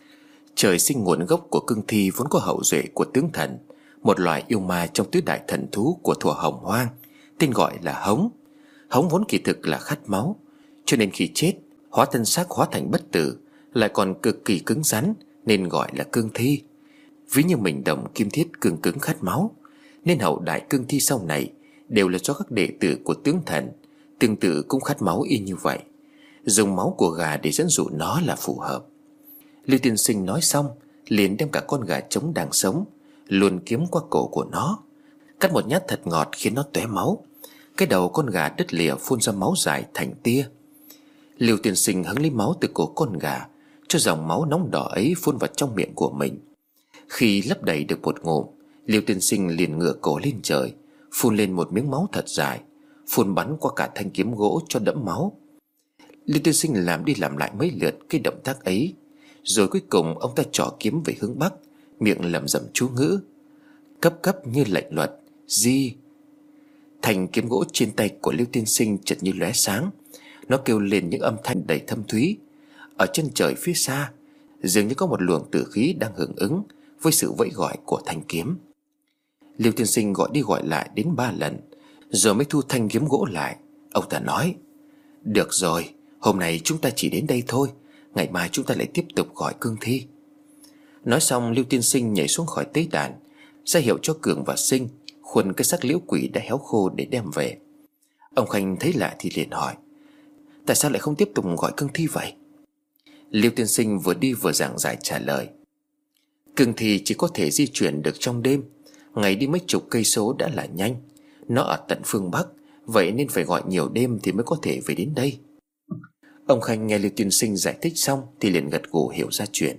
Trời sinh nguồn gốc của cương thi vốn có hậu duệ của tướng thần, một loài yêu ma trong tứ đại thần thú của thuở Hồng Hoang, tên gọi là hống. Hống vốn kỳ thực là khát máu, cho nên khi chết, hóa thân xác hóa thành bất tử, lại còn cực kỳ cứng rắn nên gọi là cương thi. Ví như mình đồng kim thiết cứng cứng khát máu, nên hậu đại cương thi sau này đều là do các đệ tử của tướng thần, tương tự cũng khát máu y như vậy. Dùng máu của gà để dẫn dụ nó là phù hợp. Lưu Tiên Sinh nói xong liền đem cả con gà trống đang sống luồn kiếm qua cổ của nó, cắt một nhát thật ngọt khiến nó tóe máu. Cái đầu con gà đứt lìa phun ra máu dài thành tia. Lưu Tiên Sinh hứng lấy máu từ cổ con gà, cho dòng máu nóng đỏ ấy phun vào trong miệng của mình. Khi lấp đầy được một ngụm, Lưu Tiên Sinh liền ngửa cổ lên trời, phun lên một miếng máu thật dài, phun bắn qua cả thanh kiếm gỗ cho đẫm máu. Lưu Tiên Sinh làm đi làm lại mấy lượt cái động tác ấy, rồi cuối cùng ông ta trỏ kiếm về hướng Bắc, miệng lẩm rẩm chú ngữ: Cấp cấp như lệnh luật, di. Thanh kiếm gỗ trên tay của Lưu Tiên Sinh chợt như lóe sáng, nó kêu lên những âm thanh đầy thâm thúy. Ở chân trời phía xa, dường như có một luồng tử khí đang hưởng ứng với sự vẫy gọi của thanh kiếm. Lưu Tiên Sinh gọi đi gọi lại đến 3 lần, rồi mới thu thanh kiếm gỗ lại. Ông ta nói: Được rồi, hôm nay chúng ta chỉ đến đây thôi, ngày mai chúng ta lại tiếp tục gọi cương thi. Nói xong, Lưu Tiên Sinh nhảy xuống khỏi tế đàn, ra hiệu cho Cường và Sinh khuân cái xác liễu quỷ đã héo khô để đem về. Ông Khanh thấy lạ thì liền hỏi: Tại sao lại không tiếp tục gọi cương thi vậy? Lưu Tiên Sinh vừa đi vừa giảng giải trả lời: Cương thi chỉ có thể di chuyển được trong đêm, ngày đi mấy chục cây số đã là nhanh. Nó ở tận phương Bắc, vậy nên phải gọi nhiều đêm thì mới có thể về đến đây. Ông Khanh nghe Lưu Tiên Sinh giải thích xong thì liền gật gù hiểu ra chuyện.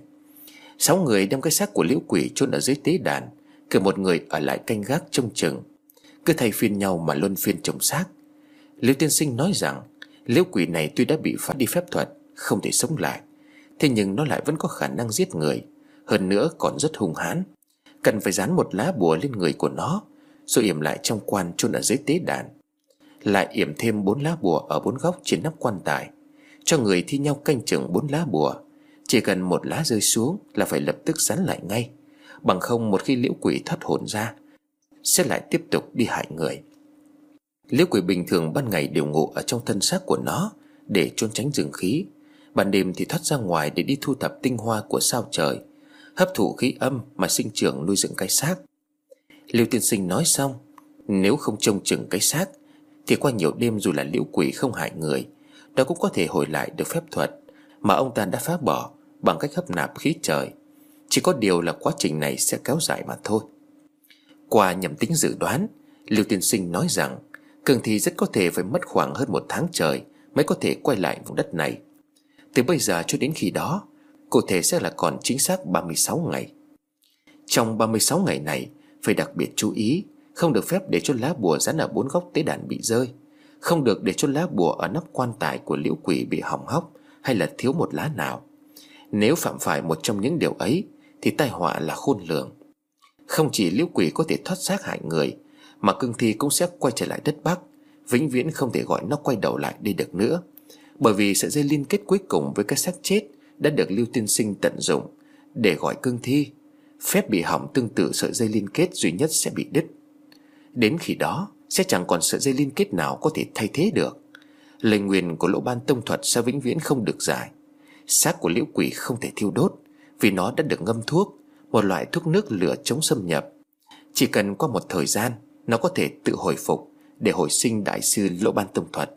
6 người đem cái xác của liễu quỷ chôn ở dưới tế đàn, cử một người ở lại canh gác trông chừng, cứ thay phiên nhau mà luân phiên chồng xác. Lưu Tiên Sinh nói rằng liễu quỷ này tuy đã bị phá đi phép thuật, không thể sống lại, thế nhưng nó lại vẫn có khả năng giết người, hơn nữa còn rất hung hãn. Cần phải dán một lá bùa lên người của nó, rồi yểm lại trong quan chôn ở dưới tế đàn. Lại yểm thêm 4 lá bùa ở 4 góc trên nắp quan tài, cho người thi nhau canh chừng 4 lá bùa, Chỉ cần một lá rơi xuống là phải lập tức dán lại ngay, bằng không một khi liễu quỷ thoát hồn ra sẽ lại tiếp tục đi hại người. Liễu quỷ bình thường ban ngày đều ngủ ở trong thân xác của nó để trốn tránh dương khí, ban đêm thì thoát ra ngoài để đi thu thập tinh hoa của sao trời, hấp thụ khí âm mà sinh trưởng nuôi dưỡng cái xác. Lưu tiên sinh nói xong, nếu không trông chừng cái xác thì qua nhiều đêm dù là liễu quỷ không hại người, nó cũng có thể hồi lại được phép thuật mà ông ta đã phá bỏ bằng cách hấp nạp khí trời. Chỉ có điều là quá trình này sẽ kéo dài mà thôi. Qua nhầm tính dự đoán, Lưu tiên sinh nói rằng Cường Thi rất có thể phải mất khoảng hơn 1 tháng trời mới có thể quay lại vùng đất này. Từ bây giờ cho đến khi đó, cụ thể sẽ là còn chính xác 36 ngày. Trong 36 ngày này phải đặc biệt chú ý, không được phép để cho lá bùa dán ở 4 góc tế đàn bị rơi, không được để cho lá bùa ở nắp quan tài của liễu quỷ bị hỏng hóc hay là thiếu một lá nào. Nếu phạm phải một trong những điều ấy thì tai họa là khôn lường. Không chỉ liễu quỷ có thể thoát xác hại người, mà Cương Thi cũng sẽ quay trở lại đất Bắc, vĩnh viễn không thể gọi nó quay đầu lại đây được nữa. Bởi vì sợi dây liên kết cuối cùng với cái xác chết đã được Lưu tiên sinh tận dụng để gọi Cương Thi. Phép bị hỏng tương tự sợi dây liên kết duy nhất sẽ bị đứt. Đến khi đó sẽ chẳng còn sợi dây liên kết nào có thể thay thế được. Lời nguyền của Lỗ Ban tông thuật sẽ vĩnh viễn không được giải. Xác của liễu quỷ không thể thiêu đốt vì nó đã được ngâm thuốc, một loại thuốc nước lửa chống xâm nhập. Chỉ cần qua một thời gian, nó có thể tự hồi phục để hồi sinh đại sư Lỗ Ban tông thuật.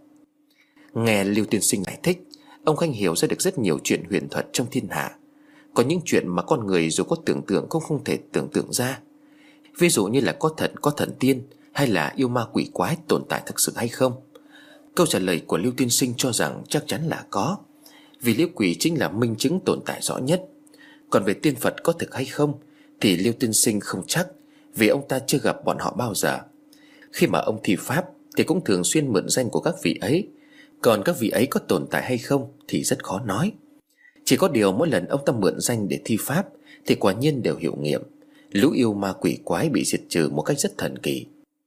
Nghe Lưu tiên sinh giải thích, ông Khanh hiểu ra được rất nhiều chuyện huyền thuật trong thiên hạ. Có những chuyện mà con người dù có tưởng tượng cũng không thể tưởng tượng ra. Ví dụ như là có thần tiên hay là yêu ma quỷ quái tồn tại thực sự hay không. Câu trả lời của Lưu tiên sinh cho rằng chắc chắn là có, vì liễu quỷ chính là minh chứng tồn tại rõ nhất. Còn về tiên Phật có thực hay không thì Lưu tiên sinh không chắc, vì ông ta chưa gặp bọn họ bao giờ. Khi mà ông thi pháp thì cũng thường xuyên mượn danh của các vị ấy, còn các vị ấy có tồn tại hay không thì rất khó nói. Chỉ có điều mỗi lần ông ta mượn danh để thi pháp thì quả nhiên đều hiệu nghiệm. Lũ yêu ma quỷ quái bị diệt trừ một cách rất thần kỳ.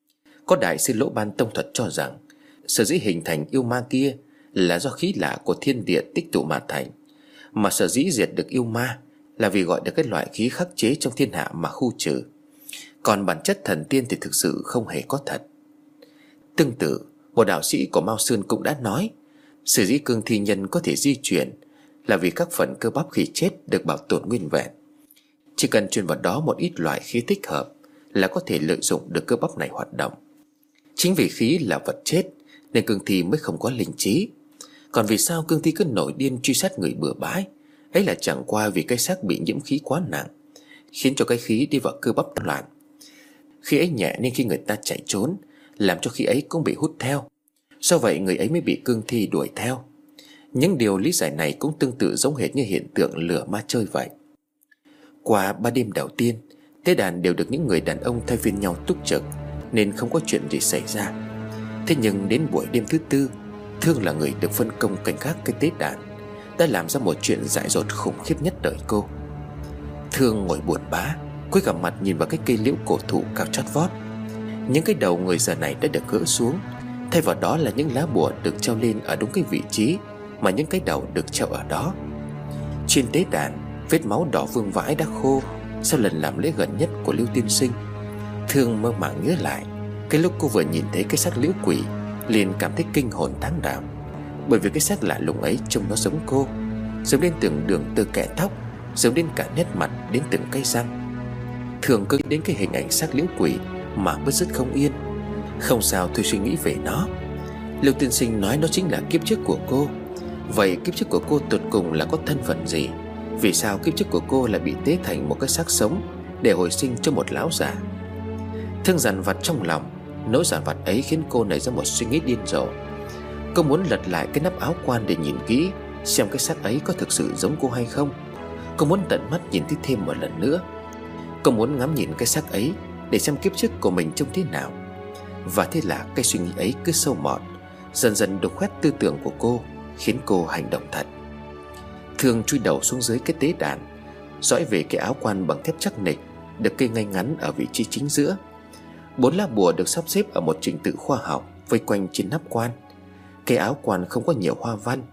Có đại sư Lỗ Ban tông thuật cho rằng sở dĩ hình thành yêu ma kia là do khí lạ của thiên địa tích tụ mà thành, mà sở dĩ diệt được yêu ma là vì gọi được cái loại khí khắc chế trong thiên hạ mà khu trừ. Còn bản chất thần tiên thì thực sự không hề có thật. Tương tự, một đạo sĩ của Mao Sơn cũng đã nói, sở dĩ Cương Thi nhân có thể di chuyển là vì các phần cơ bắp khi chết được bảo tồn nguyên vẹn. Chỉ cần truyền vào đó một ít loại khí thích hợp là có thể lợi dụng được cơ bắp này hoạt động. Chính vì khí là vật chết nên Cương Thi mới không có linh trí. Còn vì sao Cương Thi cứ nổi điên truy sát người bừa bãi, ấy là chẳng qua vì cái xác bị nhiễm khí quá nặng, khiến cho cái khí đi vào cơ bắp loạn. Khí ấy nhẹ nên khi người ta chạy trốn, làm cho khí ấy cũng bị hút theo. Do vậy người ấy mới bị Cương Thi đuổi theo. Những điều lý giải này cũng tương tự giống hệt như hiện tượng lửa ma chơi vậy. Qua 3 đêm đầu tiên, tế đàn đều được những người đàn ông thay phiên nhau túc trực, nên không có chuyện gì xảy ra. Thế nhưng đến buổi đêm thứ 4, Thương là người được phân công canh gác cái tế đàn, đã làm ra một chuyện dại dột khủng khiếp nhất đời cô. Thương ngồi buồn bã, cúi gằm mặt nhìn vào cái cây liễu cổ thụ cao chót vót. Những cái đầu người giờ này đã được gỡ xuống, thay vào đó là những lá bùa được treo lên ở đúng cái vị trí mà những cái đầu được treo ở đó. Trên tế đàn, vết máu đỏ vương vãi đã khô sau lần làm lễ gần nhất của Lưu tiên sinh. Thương mơ màng nhớ lại cái lúc cô vừa nhìn thấy cái xác liễu quỷ, liền cảm thấy kinh hồn táng đảm. Bởi vì cái xác lạ lùng ấy trông nó giống cô, giống đến từng đường tơ kẽ tóc, giống đến cả nét mặt, đến từng cái răng. Thường cứ đến cái hình ảnh xác liễu quỷ mà bứt rứt không yên. Không sao thôi suy nghĩ về nó. Lưu tiên sinh nói nó chính là kiếp trước của cô. Vậy kiếp trước của cô tột cùng là có thân phận gì? Vì sao kiếp trước của cô lại bị tế thành một cái xác sống để hồi sinh cho một lão già? Thương dằn vặt trong lòng. Nỗi dằn vặt ấy khiến cô nảy ra một suy nghĩ điên rồ. Cô muốn lật lại cái nắp áo quan để nhìn kỹ xem cái xác ấy có thực sự giống cô hay không. Cô muốn tận mắt nhìn thấy thêm một lần nữa. Cô muốn ngắm nhìn cái xác ấy để xem kiếp trước của mình trông thế nào. Và thế là cái suy nghĩ ấy cứ sâu mọt, dần dần đục khoét tư tưởng của cô, khiến cô hành động thật. Thương chui đầu xuống dưới cái tế đàn, dõi về cái áo quan bằng thép chắc nịch được kê ngay ngắn ở vị trí chính giữa. 4 lá bùa được sắp xếp ở một trình tự khoa học vây quanh trên nắp quan. Cái áo quan không có nhiều hoa văn,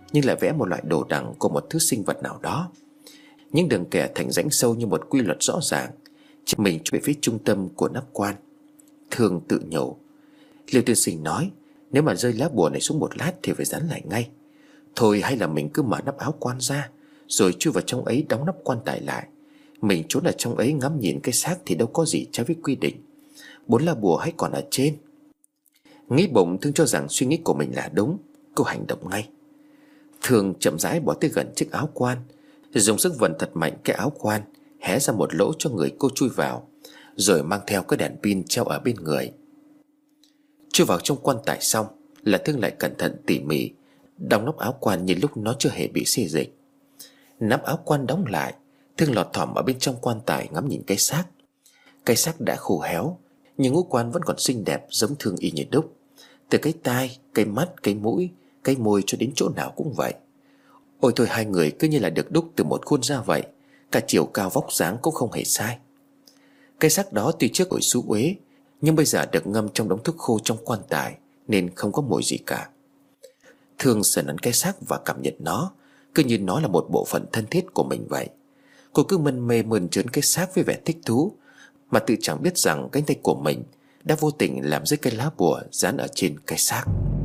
nhưng lại vẽ một loại đồ đằng của một thứ sinh vật nào đó. Những đường kẻ thành rãnh sâu như một quy luật rõ ràng. Mình về phía trung tâm của nắp quan. Thương tự nhủ. Liêu tiên sinh nói nếu mà rơi lá bùa này xuống một lát thì phải dán lại ngay. Thôi hay là mình cứ mở nắp áo quan ra, rồi chui vào trong ấy đóng nắp quan tài lại. Mình trốn ở trong ấy ngắm nhìn cái xác thì đâu có gì trái với quy định. 4 lá bùa hãy còn ở trên. Nghĩ bụng Thương cho rằng suy nghĩ của mình là đúng. Cô hành động ngay. Thương chậm rãi bỏ tới gần chiếc áo quan, dùng sức vần thật mạnh cái áo quan, hé ra một lỗ cho người cô chui vào, rồi mang theo cái đèn pin treo ở bên người. Chui vào trong quan tài xong là Thương lại cẩn thận tỉ mỉ đóng nắp áo quan như lúc nó chưa hề bị xê dịch. Nắp áo quan đóng lại, Thương lọt thỏm ở bên trong quan tài ngắm nhìn cái xác. Cái xác đã khô héo, nhưng ngũ quan vẫn còn xinh đẹp giống Thương y như đúc. Từ cái tai, cái mắt, cái mũi, cái môi cho đến chỗ nào cũng vậy. Ôi thôi, hai người cứ như là được đúc từ một khuôn ra vậy. Cả chiều cao vóc dáng cũng không hề sai. Cái xác đó tuy trước hồi xú uế, nhưng bây giờ được ngâm trong đống thuốc khô trong quan tài, nên không có mùi gì cả. Thương sờ nắn cái xác và cảm nhận nó, cứ như nó là một bộ phận thân thiết của mình vậy. Cô cứ mân mê mơn trớn cái xác với vẻ thích thú, mà tự chẳng biết rằng cánh tay của mình đã vô tình làm rơi cái lá bùa dán ở trên cái xác.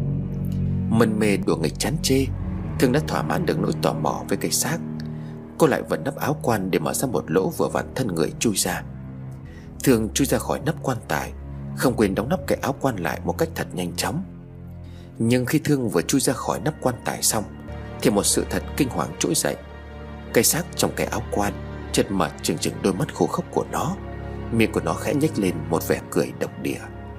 Mân mê đùa nghịch chán chê, Thương đã thỏa mãn được nỗi tò mò với cái xác. Cô lại vẫn nắp áo quan để mở ra một lỗ vừa vặn thân người chui ra. Thương chui ra khỏi nắp quan tài, không quên đóng nắp cái áo quan lại một cách thật nhanh chóng. Nhưng khi Thương vừa chui ra khỏi nắp quan tài xong thì một sự thật kinh hoàng trỗi dậy. Cái xác trong cái áo quan chợt mở trừng trừng đôi mắt khô khốc của nó, miệng của nó khẽ nhếch lên một vẻ cười độc địa.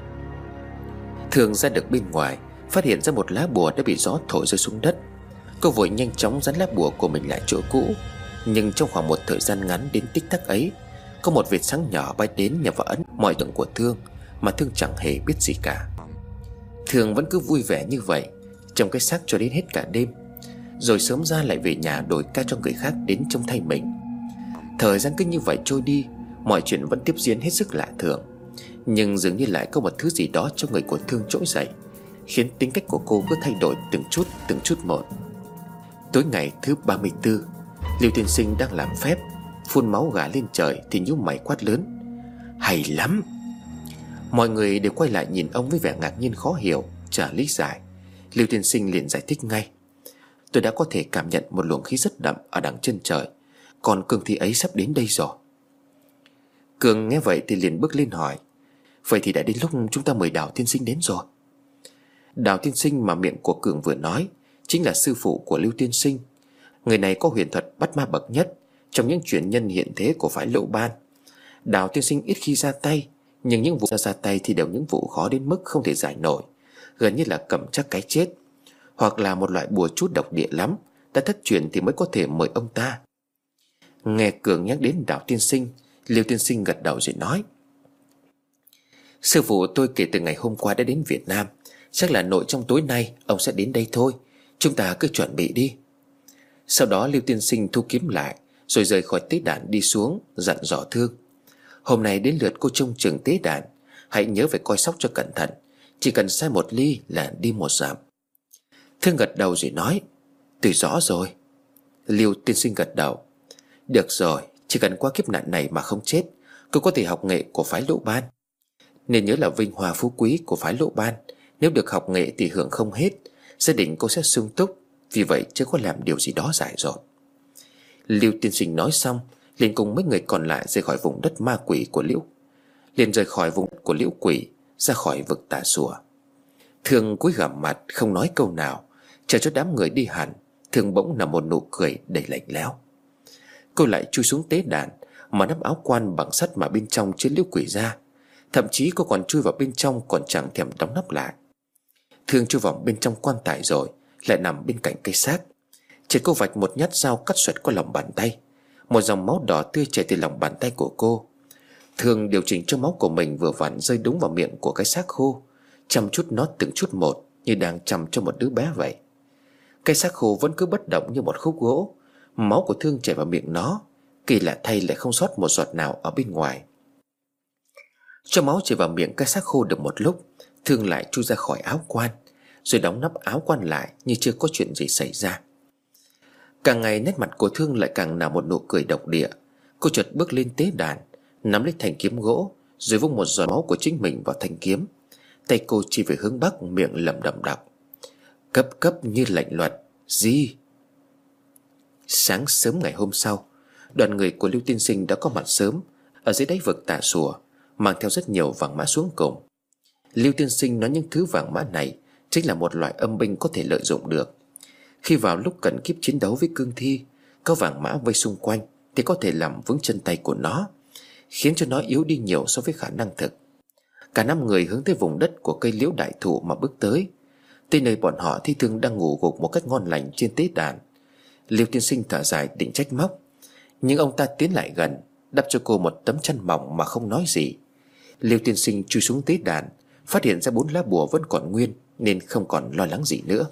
Thương ra được bên ngoài, phát hiện ra một lá bùa đã bị gió thổi rơi xuống đất. Cô vội nhanh chóng dán lá bùa của mình lại chỗ cũ. Nhưng trong khoảng một thời gian ngắn đến tích tắc ấy, có một vệt sáng nhỏ bay đến nhằm vào ấn mọi tượng của Thương mà Thương chẳng hề biết gì cả. Thương vẫn cứ vui vẻ như vậy trong cái xác cho đến hết cả đêm, rồi sớm ra lại về nhà đổi ca cho người khác đến trông thay mình. Thời gian cứ như vậy trôi đi, mọi chuyện vẫn tiếp diễn hết sức lạ thường. Nhưng dường như lại có một thứ gì đó trong người của Thương trỗi dậy, khiến tính cách của cô cứ thay đổi từng chút một. Tối ngày thứ 34, Liêu tiên sinh đang làm phép, phun máu gà lên trời thì nhíu mày quát lớn: "Hay lắm!" Mọi người đều quay lại nhìn ông với vẻ ngạc nhiên khó hiểu, chả lý giải. Liêu tiên sinh liền giải thích ngay: "Tôi đã có thể cảm nhận một luồng khí rất đậm ở đằng chân trời, còn cương thi ấy sắp đến đây rồi." Cường nghe vậy thì liền bước lên hỏi: "Vậy thì đã đến lúc chúng ta mời Đào tiên sinh đến rồi." Đào tiên sinh mà miệng của Cường vừa nói chính là sư phụ của Lưu tiên sinh. Người này có huyền thuật bắt ma bậc nhất trong những truyền nhân hiện thế của phái Lỗ Ban. Đào tiên sinh ít khi ra tay, nhưng những vụ ra tay thì đều những vụ khó đến mức không thể giải nổi, gần như là cầm chắc cái chết, hoặc là một loại bùa chút độc địa lắm, đã thất truyền thì mới có thể mời ông ta. Nghe Cường nhắc đến Đào tiên sinh, Liêu tiên sinh gật đầu rồi nói: "Sư phụ tôi kể từ ngày hôm qua đã đến Việt Nam, chắc là nội trong tối nay ông sẽ đến đây thôi. Chúng ta cứ chuẩn bị đi." Sau đó Liêu tiên sinh thu kiếm lại, rồi rời khỏi tế đàn đi xuống, dặn dò Thương: "Hôm nay đến lượt cô trông chừng tế đàn, hãy nhớ phải coi sóc cho cẩn thận. Chỉ cần sai một ly là đi một dặm." Thương gật đầu rồi nói: "Tôi rõ rồi." Liêu tiên sinh gật đầu: "Được rồi, chỉ cần qua kiếp nạn này mà không chết, cô có thể học nghệ của phái Lỗ Ban. Nên nhớ là vinh hoa phú quý của phái Lỗ Ban, nếu được học nghệ thì hưởng không hết, gia đình cô sẽ sung túc, vì vậy chưa có làm điều gì đó dại dột." Lưu tiên sinh nói xong liền cùng mấy người còn lại rời khỏi vùng đất ma quỷ của Liễu Quỷ, ra khỏi vực Tà Xùa. Thương cúi gằm mặt không nói câu nào, chờ cho đám người đi hẳn. Thương bỗng nở một nụ cười đầy lạnh lẽo. Cô lại chui xuống tế đàn, mà nắp áo quan bằng sắt mà bên trong chứa Liễu Quỷ ra. Thậm chí cô còn chui vào bên trong còn chẳng thèm đóng nắp lại. Thương chui vào bên trong quan tài rồi lại nằm bên cạnh cây xác. Chỉ cô vạch một nhát dao cắt xoẹt qua lòng bàn tay. Một dòng máu đỏ tươi chảy từ lòng bàn tay của cô. Thương điều chỉnh cho máu của mình vừa vặn rơi đúng vào miệng của cái xác khô, chăm chút nó từng chút một, như đang chăm cho một đứa bé vậy. Cái xác khô vẫn cứ bất động như một khúc gỗ. Máu của Thương chảy vào miệng nó, kỳ lạ thay lại không sót một giọt nào ở bên ngoài. Cho máu chảy vào miệng cái xác khô được một lúc, Thương lại chui ra khỏi áo quan, rồi đóng nắp áo quan lại như chưa có chuyện gì xảy ra. Càng ngày nét mặt của Thương lại càng nở một nụ cười độc địa. Cô chợt bước lên tế đàn, nắm lấy thanh kiếm gỗ, rồi vung một giọt máu của chính mình vào thanh kiếm. Tay cô chỉ về hướng bắc, miệng lẩm bẩm đọc: cấp cấp như lệnh luật, di. Sáng sớm ngày hôm sau, đoàn người của Lưu Tiên Sinh đã có mặt sớm ở dưới đáy vực Tà Xùa, mang theo rất nhiều vàng mã xuống cùng. Lưu Tiên Sinh nói những thứ vàng mã này chính là một loại âm binh có thể lợi dụng được. Khi vào lúc cần kíp chiến đấu với cương thi, có vàng mã vây xung quanh thì có thể làm vững chân tay của nó, khiến cho nó yếu đi nhiều so với khả năng thực. Cả 5 người hướng tới vùng đất của cây liễu đại thụ mà bước tới. Tới nơi bọn họ thì Thương đang ngủ gục một cách ngon lành trên tế đàn. Lưu Tiên Sinh thở dài định trách móc, nhưng ông ta tiến lại gần, đắp cho cô một tấm chăn mỏng mà không nói gì. Lưu Tiên Sinh chui xuống tế đàn, phát hiện ra 4 lá bùa vẫn còn nguyên, nên không còn lo lắng gì nữa.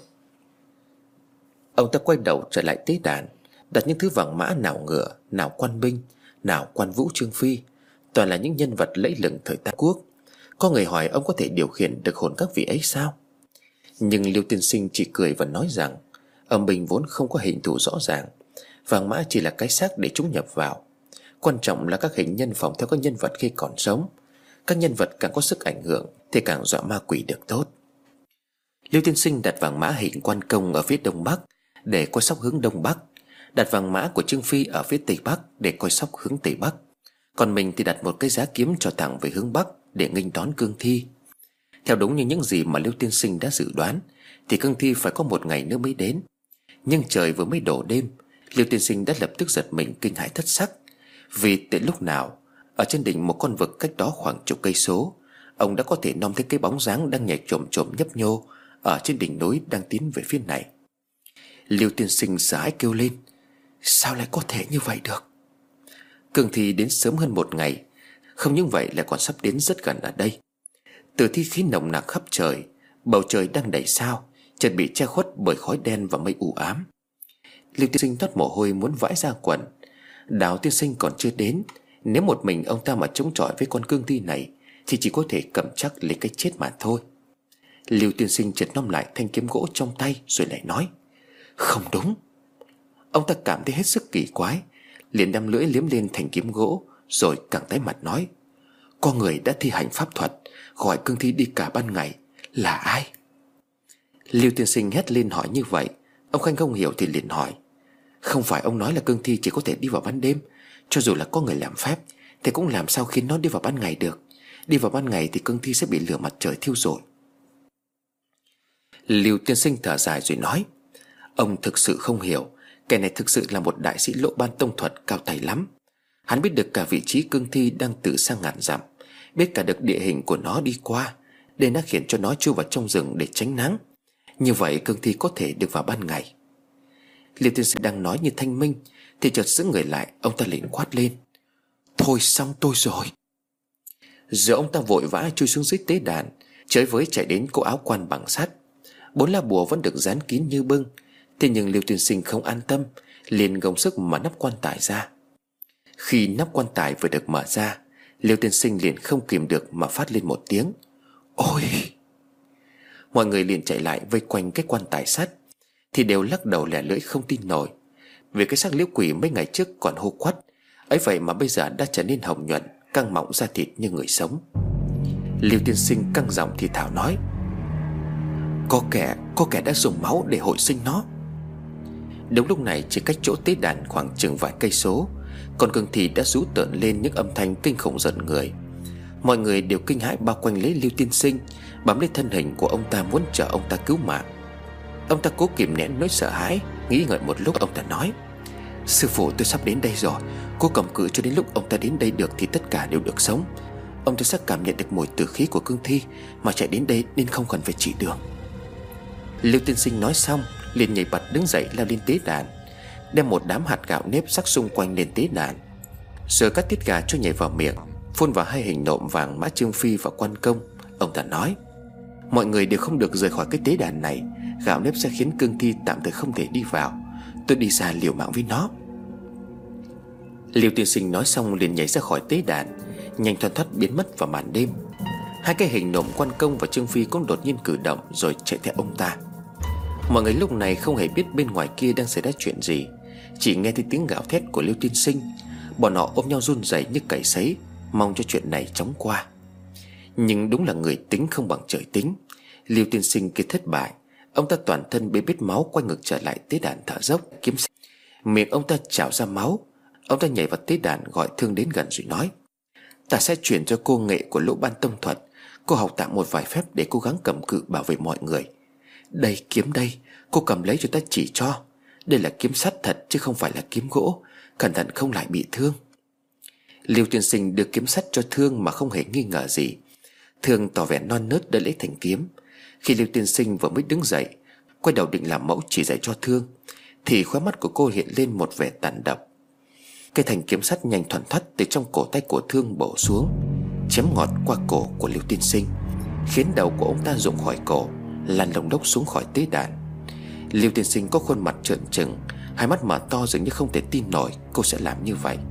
Ông ta quay đầu trở lại tế đàn, đặt những thứ vàng mã nào ngựa, nào quan binh, nào quan vũ trương phi, toàn là những nhân vật lẫy lừng thời Tam Quốc. Có người hỏi ông có thể điều khiển được hồn các vị ấy sao? Nhưng Lưu Tiên Sinh chỉ cười và nói rằng âm binh vốn không có hình thù rõ ràng, vàng mã chỉ là cái xác để chúng nhập vào. Quan trọng là các hình nhân phỏng theo các nhân vật khi còn sống. Các nhân vật càng có sức ảnh hưởng thì càng dọa ma quỷ được tốt. Lưu Tiên Sinh đặt vàng mã hình quan công ở phía đông bắc để coi sóc hướng đông bắc, đặt vàng mã của Trương Phi ở phía tây bắc để coi sóc hướng tây bắc, còn mình thì đặt một cái giá kiếm cho thẳng về hướng bắc để nghênh đón cương thi. Theo đúng như những gì mà Lưu Tiên Sinh đã dự đoán thì cương thi phải có 1 ngày nữa mới đến. Nhưng trời vừa mới đổ đêm, Lưu Tiên Sinh đã lập tức giật mình kinh hãi thất sắc. Vì tới lúc nào ở trên đỉnh một con vực cách đó khoảng chục cây số, ông đã có thể nom thấy cái bóng dáng đang nhảy chồm chồm nhấp nhô ở trên đỉnh núi đang tiến về phía này. Lưu Tiên Sinh sợ hãi kêu lên: sao lại có thể như vậy được? Cương thi đến sớm hơn 1 ngày, không những vậy lại còn sắp đến rất gần ở đây. Từ thi khí nồng nặc khắp trời, bầu trời đang đầy sao chợt bị che khuất bởi khói đen và mây u ám. Lưu Tiên Sinh toát mồ hôi muốn vãi ra quần. Đào Tiên Sinh còn chưa đến, nếu một mình ông ta mà chống chọi với con cương thi này thì chỉ có thể cầm chắc lấy cái chết mà thôi. Lưu Tiên Sinh chợt nắm lại thanh kiếm gỗ trong tay rồi lại nói: không đúng. Ông ta cảm thấy hết sức kỳ quái, liền đâm lưỡi liếm lên thanh kiếm gỗ, rồi càng tái mặt nói: có người đã thi hành pháp thuật gọi cương thi đi cả ban ngày, là ai? Lưu Tiên Sinh hét lên hỏi như vậy, ông Khanh không hiểu thì liền hỏi: không phải ông nói là cương thi chỉ có thể đi vào ban đêm? Cho dù là có người làm phép thì cũng làm sao khiến nó đi vào ban ngày được? Đi vào ban ngày thì cương thi sẽ bị lửa mặt trời thiêu rụi. Lưu Tiên Sinh thở dài rồi nói: ông thực sự không hiểu, kẻ này thực sự là một đại sĩ Lỗ Ban tông thuật cao tay lắm. Hắn biết được cả vị trí cương thi đang từ xa ngàn dặm, biết cả được địa hình của nó đi qua, nên đã khiến cho nó chui vào trong rừng để tránh nắng. Như vậy cương thi có thể được vào ban ngày. Lưu Tiên Sinh đang nói như thanh minh thì chợt giữ người lại, ông ta liền quát lên: thôi xong tôi rồi. Giờ ông ta vội vã chui xuống dưới tế đàn, chới với chạy đến cô áo quan bằng sắt. 4 lá bùa vẫn được dán kín như bưng. Thế nhưng Lưu Tiên Sinh không an tâm, liền gồng sức mở nắp quan tài ra. Khi nắp quan tài vừa được mở ra, Lưu Tiên Sinh liền không kìm được mà phát lên một tiếng: ôi! Mọi người liền chạy lại vây quanh cái quan tài sắt thì đều lắc đầu lẻ lưỡi không tin nổi. Vì cái xác liễu quỷ mấy ngày trước còn hô quắt ấy vậy mà bây giờ đã trở nên hồng nhuận, căng mọng da thịt như người sống. Lưu Tiên Sinh căng giọng thì thào nói: có kẻ đã dùng máu để hồi sinh nó. Đúng lúc này, chỉ cách chỗ tế đàn khoảng chừng vài cây số, con cương thi đã rú tợn lên những âm thanh kinh khủng giận người. Mọi người đều kinh hãi bao quanh lấy Lưu Tiên Sinh, bám lấy thân hình của ông ta muốn chờ ông ta cứu mạng. Ông ta cố kìm nén nỗi sợ hãi, nghĩ ngợi một lúc ông ta nói: sư phụ, tôi sắp đến đây rồi. Cố cầm cự cho đến lúc ông ta đến đây được thì tất cả đều được sống. Ông ta sẽ cảm nhận được mùi tử khí của cương thi mà chạy đến đây, nên không cần phải chỉ đường. Lưu Tiên Sinh nói xong liền nhảy bật đứng dậy lao lên tế đàn, đem một đám hạt gạo nếp sắc xung quanh lên tế đàn, rồi cắt tiết gà cho nhảy vào miệng, phun vào 2 hình nộm vàng mã Trương Phi và quan công. Ông ta nói: mọi người đều không được rời khỏi cái tế đàn này. Gạo nếp sẽ khiến cương thi tạm thời không thể đi vào. Tôi đi ra liều mạng với nó. Lưu Tiên Sinh nói xong liền nhảy ra khỏi tế đàn, nhanh thoăn thoắt biến mất vào màn đêm. 2 cái hình nộm quan công và Trương Phi cũng đột nhiên cử động rồi chạy theo ông ta. Mọi người lúc này không hề biết bên ngoài kia đang xảy ra chuyện gì, Chỉ nghe thấy tiếng gào thét của Liêu tiên sinh. Bọn họ ôm nhau run rẩy như cầy sấy, mong cho chuyện này chóng qua. Nhưng đúng là người tính không bằng trời tính. Liêu tiên sinh kia thất bại. Ông ta toàn thân bê bết máu, quay ngược trở lại tế đàn thở dốc kiếm. Miệng ông ta trào ra máu. Ông ta nhảy vào tế đàn gọi Thương đến gần rồi nói: "Ta sẽ chuyển cho cô nghệ của Lỗ Ban Tông thuật. Cô học tạm một vài phép để cố gắng cầm cự bảo vệ mọi người. Đây, kiếm đây, cô cầm lấy cho ta chỉ cho. Đây là kiếm sắt thật chứ không phải là kiếm gỗ. Cẩn thận không lại bị thương." Liêu tiên sinh đưa kiếm sắt cho Thương mà không hề nghi ngờ gì. Thương tỏ vẻ non nớt đỡ lấy thanh kiếm. Khi Liêu tiên sinh vừa mới đứng dậy, quay đầu định làm mẫu chỉ dạy cho Thương, thì khóe mắt của cô hiện lên một vẻ tàn độc. Cây thanh kiếm sắt nhanh thoăn thoắt từ trong cổ tay của Thương bổ xuống, chém ngọt qua cổ của Liêu tiên sinh, khiến đầu của ông ta rụng khỏi cổ, lăn lông lốc xuống khỏi tế đàn. Liêu tiên sinh có khuôn mặt trợn trừng, hai mắt mở to dường như không thể tin nổi cô sẽ làm như vậy.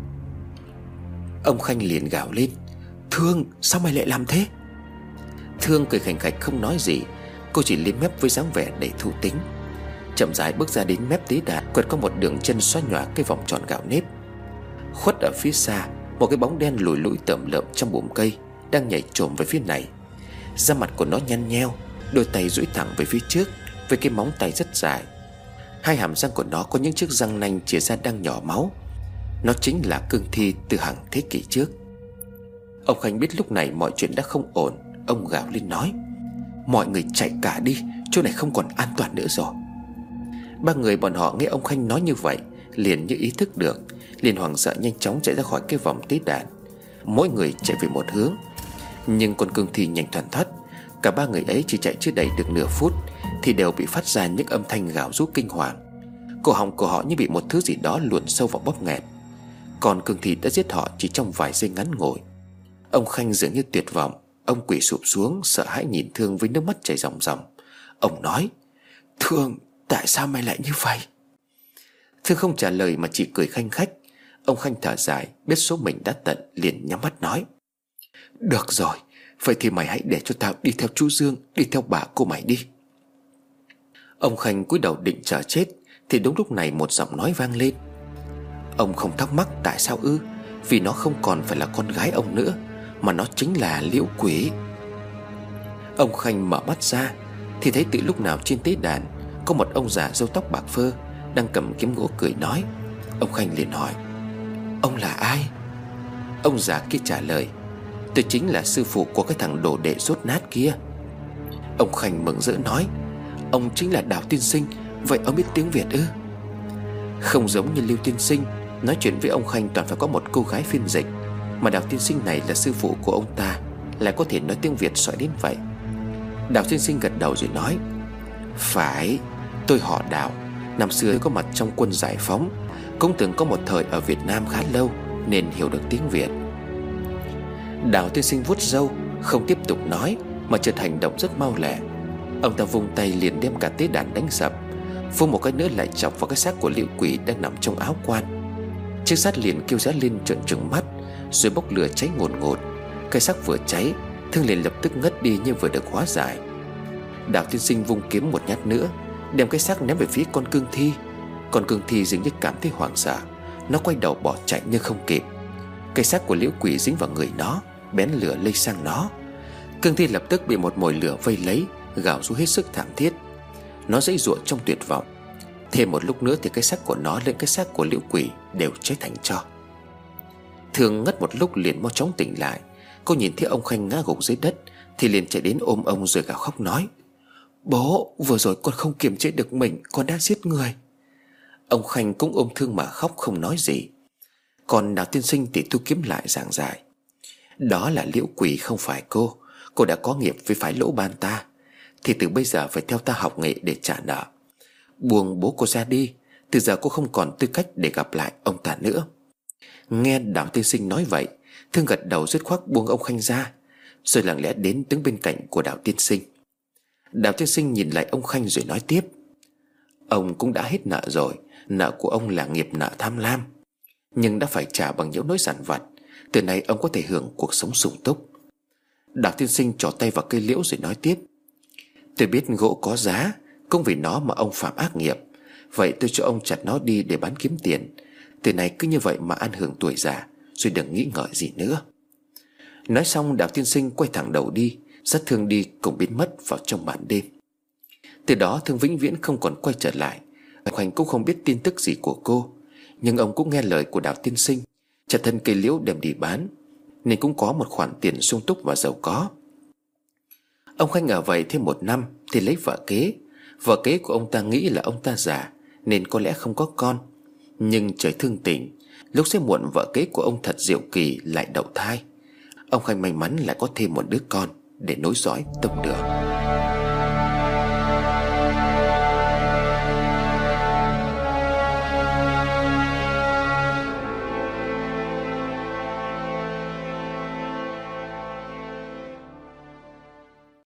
Ông Khanh liền gào lên: "Thương, sao mày lại làm thế?" Thương cười khành khạch không nói gì. Cô chỉ liếm mép với dáng vẻ đầy thú tính, chậm rãi bước ra đến mép tế đàn, quẹt có một đường chân xoa nhòa cái vòng tròn gạo nếp. Khuất ở phía xa, một cái bóng đen lùi lũi tởm lợm trong bụm cây đang nhảy trồm về phía này. Da mặt của nó nhăn nheo, đôi tay duỗi thẳng về phía trước với cái móng tay rất dài. Hai hàm răng của nó có những chiếc răng nanh chìa ra đang nhỏ máu. Nó chính là cương thi từ hàng thế kỷ trước. Ông Khanh biết lúc này mọi chuyện đã không ổn. Ông gào lên nói: "Mọi người chạy cả đi, chỗ này không còn an toàn nữa rồi." Ba người bọn họ nghe ông Khanh nói như vậy liền như ý thức được, liền hoảng sợ nhanh chóng chạy ra khỏi cái vòng tế đàn. Mỗi người chạy về một hướng, nhưng con cương thi nhanh thoăn thoắt. Cả ba người ấy chỉ chạy chưa đầy được nửa phút thì đều bị phát ra những âm thanh gào rú kinh hoàng. Cổ họng của họ như bị một thứ gì đó luồn sâu vào bóp nghẹt. Còn cương thi đã giết họ chỉ trong vài giây ngắn ngủi. Ông Khanh dường như tuyệt vọng. Ông quỳ sụp xuống sợ hãi nhìn Thương với nước mắt chảy ròng ròng. Ông nói: "Thương, tại sao mày lại như vậy?" Thương không trả lời mà chỉ cười khanh khách. Ông Khanh thở dài, biết số mình đã tận, liền nhắm mắt nói: "Được rồi, vậy thì mày hãy để cho tao đi theo chú Dương, đi theo bà cô mày đi." Ông Khanh cúi đầu định chờ chết thì đúng lúc này một giọng nói vang lên. Ông không thắc mắc tại sao ư? Vì nó không còn phải là con gái ông nữa, mà nó chính là Liễu Quỷ. Ông Khanh mở mắt ra thì thấy từ lúc nào trên tế đàn có một ông già râu tóc bạc phơ đang cầm kiếm gỗ cười nói. Ông Khanh liền hỏi: "Ông là ai?" Ông già kia trả lời: "Tôi chính là sư phụ của cái thằng đồ đệ rốt nát kia." Ông Khanh mừng rỡ nói: "Ông chính là Đào tiên sinh. Vậy ông biết tiếng Việt ư?" Không giống như Lưu tiên sinh, nói chuyện với ông Khanh toàn phải có một cô gái phiên dịch, mà Đào tiên sinh này là sư phụ của ông ta, lại có thể nói tiếng Việt giỏi đến vậy. Đào tiên sinh gật đầu rồi nói: "Phải, tôi họ Đào. Năm xưa có mặt trong quân giải phóng, cũng từng có một thời ở Việt Nam khá lâu nên hiểu được tiếng Việt." Đào tiên sinh vuốt râu, không tiếp tục nói mà chợt hành động rất mau lẹ. Ông ta vung tay liền đem cả tế đàn đánh sập, vung một cái nữa lại chọc vào cái xác của Liễu Quỷ đang nằm trong áo quan. Chiếc xác liền kêu ré lên trợn trừng mắt, rồi bốc lửa cháy ngồn ngột. Cái xác vừa cháy, Thương liền lập tức ngất đi như vừa được hóa giải. Đào tiên sinh vung kiếm một nhát nữa, đem cái xác ném về phía con cương thi. Con cương thi dường như cảm thấy hoảng sợ, nó quay đầu bỏ chạy nhưng không kịp. Cái xác của Liễu Quỷ dính vào người nó, bén lửa lây sang nó. Cương thi lập tức bị một mồi lửa vây lấy, gào rú hết sức thảm thiết. Nó giãy giụa trong tuyệt vọng. Thêm một lúc nữa thì cái xác của nó lẫn cái xác của Liễu Quỷ đều cháy thành tro. Thương ngất một lúc liền mau chóng tỉnh lại. Cô nhìn thấy ông Khanh ngã gục dưới đất thì liền chạy đến ôm ông rồi gào khóc nói: "Bố, vừa rồi con không kiềm chế được mình, con đã giết người." Ông Khanh cũng ôm Thương mà khóc không nói gì. Còn Đào tiên sinh thì thu kiếm lại giảng giải: "Đó là Liễu Quỷ không phải cô. Cô đã có nghiệp với phái Lỗ Ban ta, thì từ bây giờ phải theo ta học nghệ để trả nợ. Buông bố cô ra đi, từ giờ cô không còn tư cách để gặp lại ông ta nữa." Nghe Đào tiên sinh nói vậy, Thương gật đầu dứt khoát buông ông Khanh ra, rồi lặng lẽ đến đứng bên cạnh của Đào tiên sinh. Đào tiên sinh nhìn lại ông Khanh rồi nói tiếp: "Ông cũng đã hết nợ rồi. Nợ của ông là nghiệp nợ tham lam, nhưng đã phải trả bằng những nỗi dằn vặt. Từ nay ông có thể hưởng cuộc sống sung túc." Đào tiên sinh trỏ tay vào cây liễu rồi nói tiếp: "Tôi biết gỗ có giá, cũng vì nó mà ông phạm ác nghiệp. Vậy tôi cho ông chặt nó đi để bán kiếm tiền. Từ này cứ như vậy mà ăn hưởng tuổi già, rồi đừng nghĩ ngợi gì nữa. Nói xong Đào tiên sinh quay thẳng đầu đi, dắt Thương đi cùng biến mất vào trong màn đêm. Từ đó Thương vĩnh viễn không còn quay trở lại. Khoảnh cũng không biết tin tức gì của cô, nhưng ông cũng nghe lời của Đào tiên sinh, chặt thân cây liễu đem đi bán, nên cũng có một khoản tiền sung túc và giàu có. Ông Khanh ở vậy thêm 1 năm thì lấy vợ kế. Vợ kế của ông ta nghĩ là ông ta già nên có lẽ không có con. Nhưng trời thương tình, lúc xế muộn vợ kế của ông Thật Diệu Kỳ lại đậu thai. Ông Khanh may mắn lại có thêm một đứa con để nối dõi tông đường.